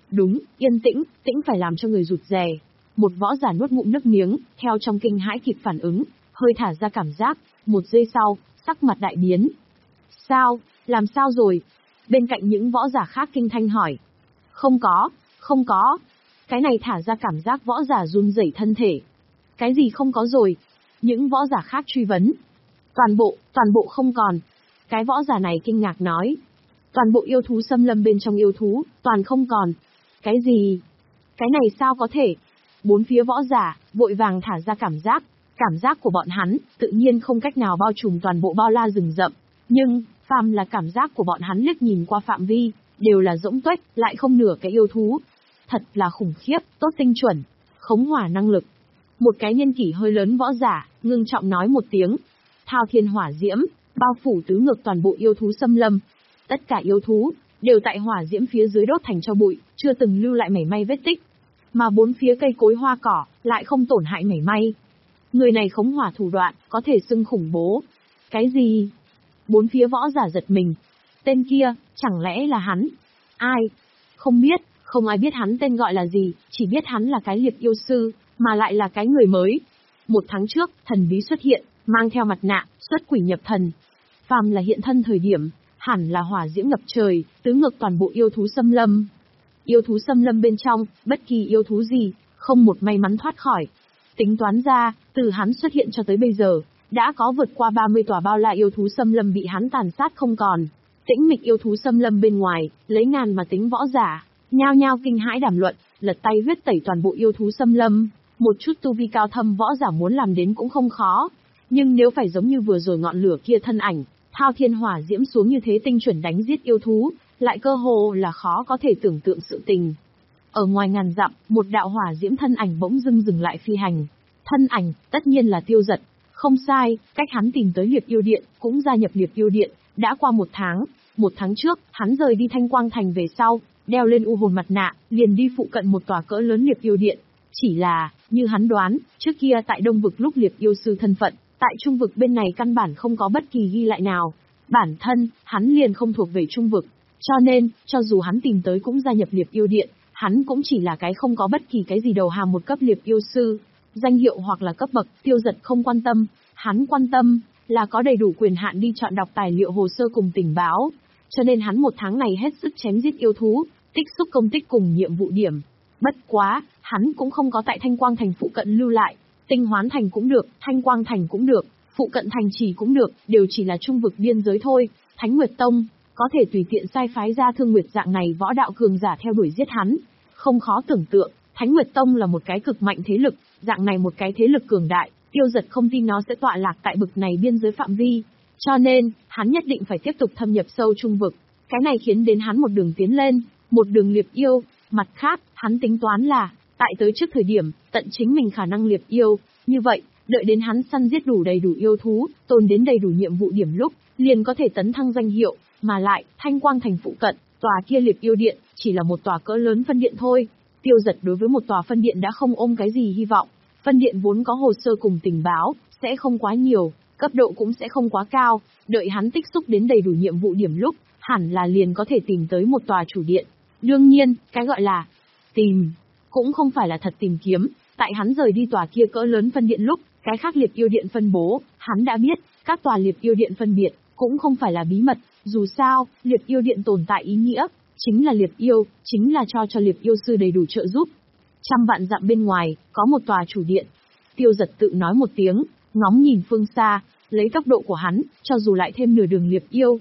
Đúng, yên tĩnh, tĩnh phải làm cho người rụt rè. Một võ giả nuốt ngụm nước miếng, theo trong kinh hãi kịp phản ứng, hơi thả ra cảm giác, một giây sau, sắc mặt đại biến. Sao, làm sao rồi? Bên cạnh những võ giả khác kinh thanh hỏi. Không có, không có. Cái này thả ra cảm giác võ giả run rẩy thân thể. Cái gì không có rồi? Những võ giả khác truy vấn. Toàn bộ, toàn bộ không còn. Cái võ giả này kinh ngạc nói. Toàn bộ yêu thú xâm lâm bên trong yêu thú, toàn không còn. Cái gì? Cái này sao có thể? Bốn phía võ giả, vội vàng thả ra cảm giác. Cảm giác của bọn hắn, tự nhiên không cách nào bao trùm toàn bộ bao la rừng rậm. Nhưng, phàm là cảm giác của bọn hắn liếc nhìn qua phạm vi, đều là rỗng tuếch, lại không nửa cái yêu thú. Thật là khủng khiếp, tốt tinh chuẩn, khống hỏa năng lực. Một cái niên kỷ hơi lớn võ giả, ngưng trọng nói một tiếng. Thao thiên hỏa diễm, bao phủ tứ ngược toàn bộ yêu thú xâm lâm. Tất cả yêu thú, đều tại hỏa diễm phía dưới đốt thành cho bụi, chưa từng lưu lại mảy may vết tích. Mà bốn phía cây cối hoa cỏ, lại không tổn hại mảy may. Người này khống hỏa thủ đoạn, có thể xưng khủng bố. Cái gì? Bốn phía võ giả giật mình. Tên kia, chẳng lẽ là hắn? Ai? Không biết, không ai biết hắn tên gọi là gì, chỉ biết hắn là cái liệp yêu sư, mà lại là cái người mới. Một tháng trước, thần bí xuất hiện, mang theo mặt nạ, xuất quỷ nhập thần. Phàm là hiện thân thời điểm, hẳn là hỏa diễm ngập trời, tứ ngược toàn bộ yêu thú xâm lâm. Yêu thú xâm lâm bên trong, bất kỳ yêu thú gì, không một may mắn thoát khỏi. Tính toán ra, từ hắn xuất hiện cho tới bây giờ, đã có vượt qua ba mươi tòa bao la yêu thú xâm lâm bị hắn tàn sát không còn. Tĩnh mịch yêu thú xâm lâm bên ngoài, lấy ngàn mà tính võ giả, nhao nhao kinh hãi đàm luận, lật tay huyết tẩy toàn bộ yêu thú xâm lâm. Một chút tu vi cao thâm võ giả muốn làm đến cũng không khó. Nhưng nếu phải giống như vừa rồi ngọn lửa kia thân ảnh, thao thiên hỏa diễm xuống như thế tinh chuẩn đánh giết yêu thú, lại cơ hồ là khó có thể tưởng tượng sự tình. Ở ngoài ngàn dặm, một đạo hỏa diễm thân ảnh bỗng dưng dừng lại phi hành. Thân ảnh, tất nhiên là Tiêu Dật. Không sai, cách hắn tìm tới Liệp Yêu Điện, cũng gia nhập Liệp Yêu Điện, đã qua một tháng. Một tháng trước, hắn rời đi Thanh Quang Thành về sau, đeo lên u hồn mặt nạ, liền đi phụ cận một tòa cỡ lớn Liệp Yêu Điện. Chỉ là, như hắn đoán, trước kia tại Đông Vực lúc Liệp Yêu Sư thân phận, tại Trung Vực bên này căn bản không có bất kỳ ghi lại nào. Bản thân, hắn liền không thuộc về Trung Vực. Cho nên, cho dù hắn tìm tới cũng gia nhập Liệp Yêu Điện, hắn cũng chỉ là cái không có bất kỳ cái gì đầu hàm một cấp Liệp Yêu Sư. Danh hiệu hoặc là cấp bậc, Tiêu Dật không quan tâm. Hắn quan tâm, là có đầy đủ quyền hạn đi chọn đọc tài liệu hồ sơ cùng tình báo. Cho nên hắn một tháng này hết sức chém giết yêu thú, tích xúc công tích cùng nhiệm vụ điểm. Bất quá, hắn cũng không có tại Thanh Quang Thành phụ cận lưu lại. Tinh Hoán Thành cũng được, Thanh Quang Thành cũng được, phụ cận thành trì cũng được, đều chỉ là trung vực biên giới thôi. Thánh Nguyệt Tông, có thể tùy tiện sai phái ra Thương Nguyệt dạng này võ đạo cường giả theo đuổi giết hắn. Không khó tưởng tượng, Thánh Nguyệt Tông là một cái cực mạnh thế lực, dạng này một cái thế lực cường đại, Tiêu Dật không tin nó sẽ tọa lạc tại bực này biên giới phạm vi. Cho nên, hắn nhất định phải tiếp tục thâm nhập sâu trung vực. Cái này khiến đến hắn một đường tiến lên, một đường liệp yêu. Mặt khác, hắn tính toán là, tại tới trước thời điểm, tận chính mình khả năng liệp yêu. Như vậy, đợi đến hắn săn giết đủ đầy đủ yêu thú, tồn đến đầy đủ nhiệm vụ điểm lúc, liền có thể tấn thăng danh hiệu. Mà lại, Thanh Quang Thành phụ cận, tòa kia liệp yêu điện, chỉ là một tòa cỡ lớn phân điện thôi. Tiêu Dật đối với một tòa phân điện đã không ôm cái gì hy vọng. Phân điện vốn có hồ sơ cùng tình báo, sẽ không quá nhiều, cấp độ cũng sẽ không quá cao. Đợi hắn tích xúc đến đầy đủ nhiệm vụ điểm lúc, hẳn là liền có thể tìm tới một tòa chủ điện. Đương nhiên, cái gọi là tìm, cũng không phải là thật tìm kiếm. Tại hắn rời đi tòa kia cỡ lớn phân điện lúc, cái khác liệp yêu điện phân bố, hắn đã biết, các tòa liệp yêu điện phân biệt, cũng không phải là bí mật. Dù sao, liệp yêu điện tồn tại ý nghĩa, chính là liệp yêu, chính là cho cho liệp yêu sư đầy đủ trợ giúp. Trăm vạn dặm bên ngoài, có một tòa chủ điện. Tiêu Dật tự nói một tiếng, ngóng nhìn phương xa, lấy tốc độ của hắn, cho dù lại thêm nửa đường liệp yêu,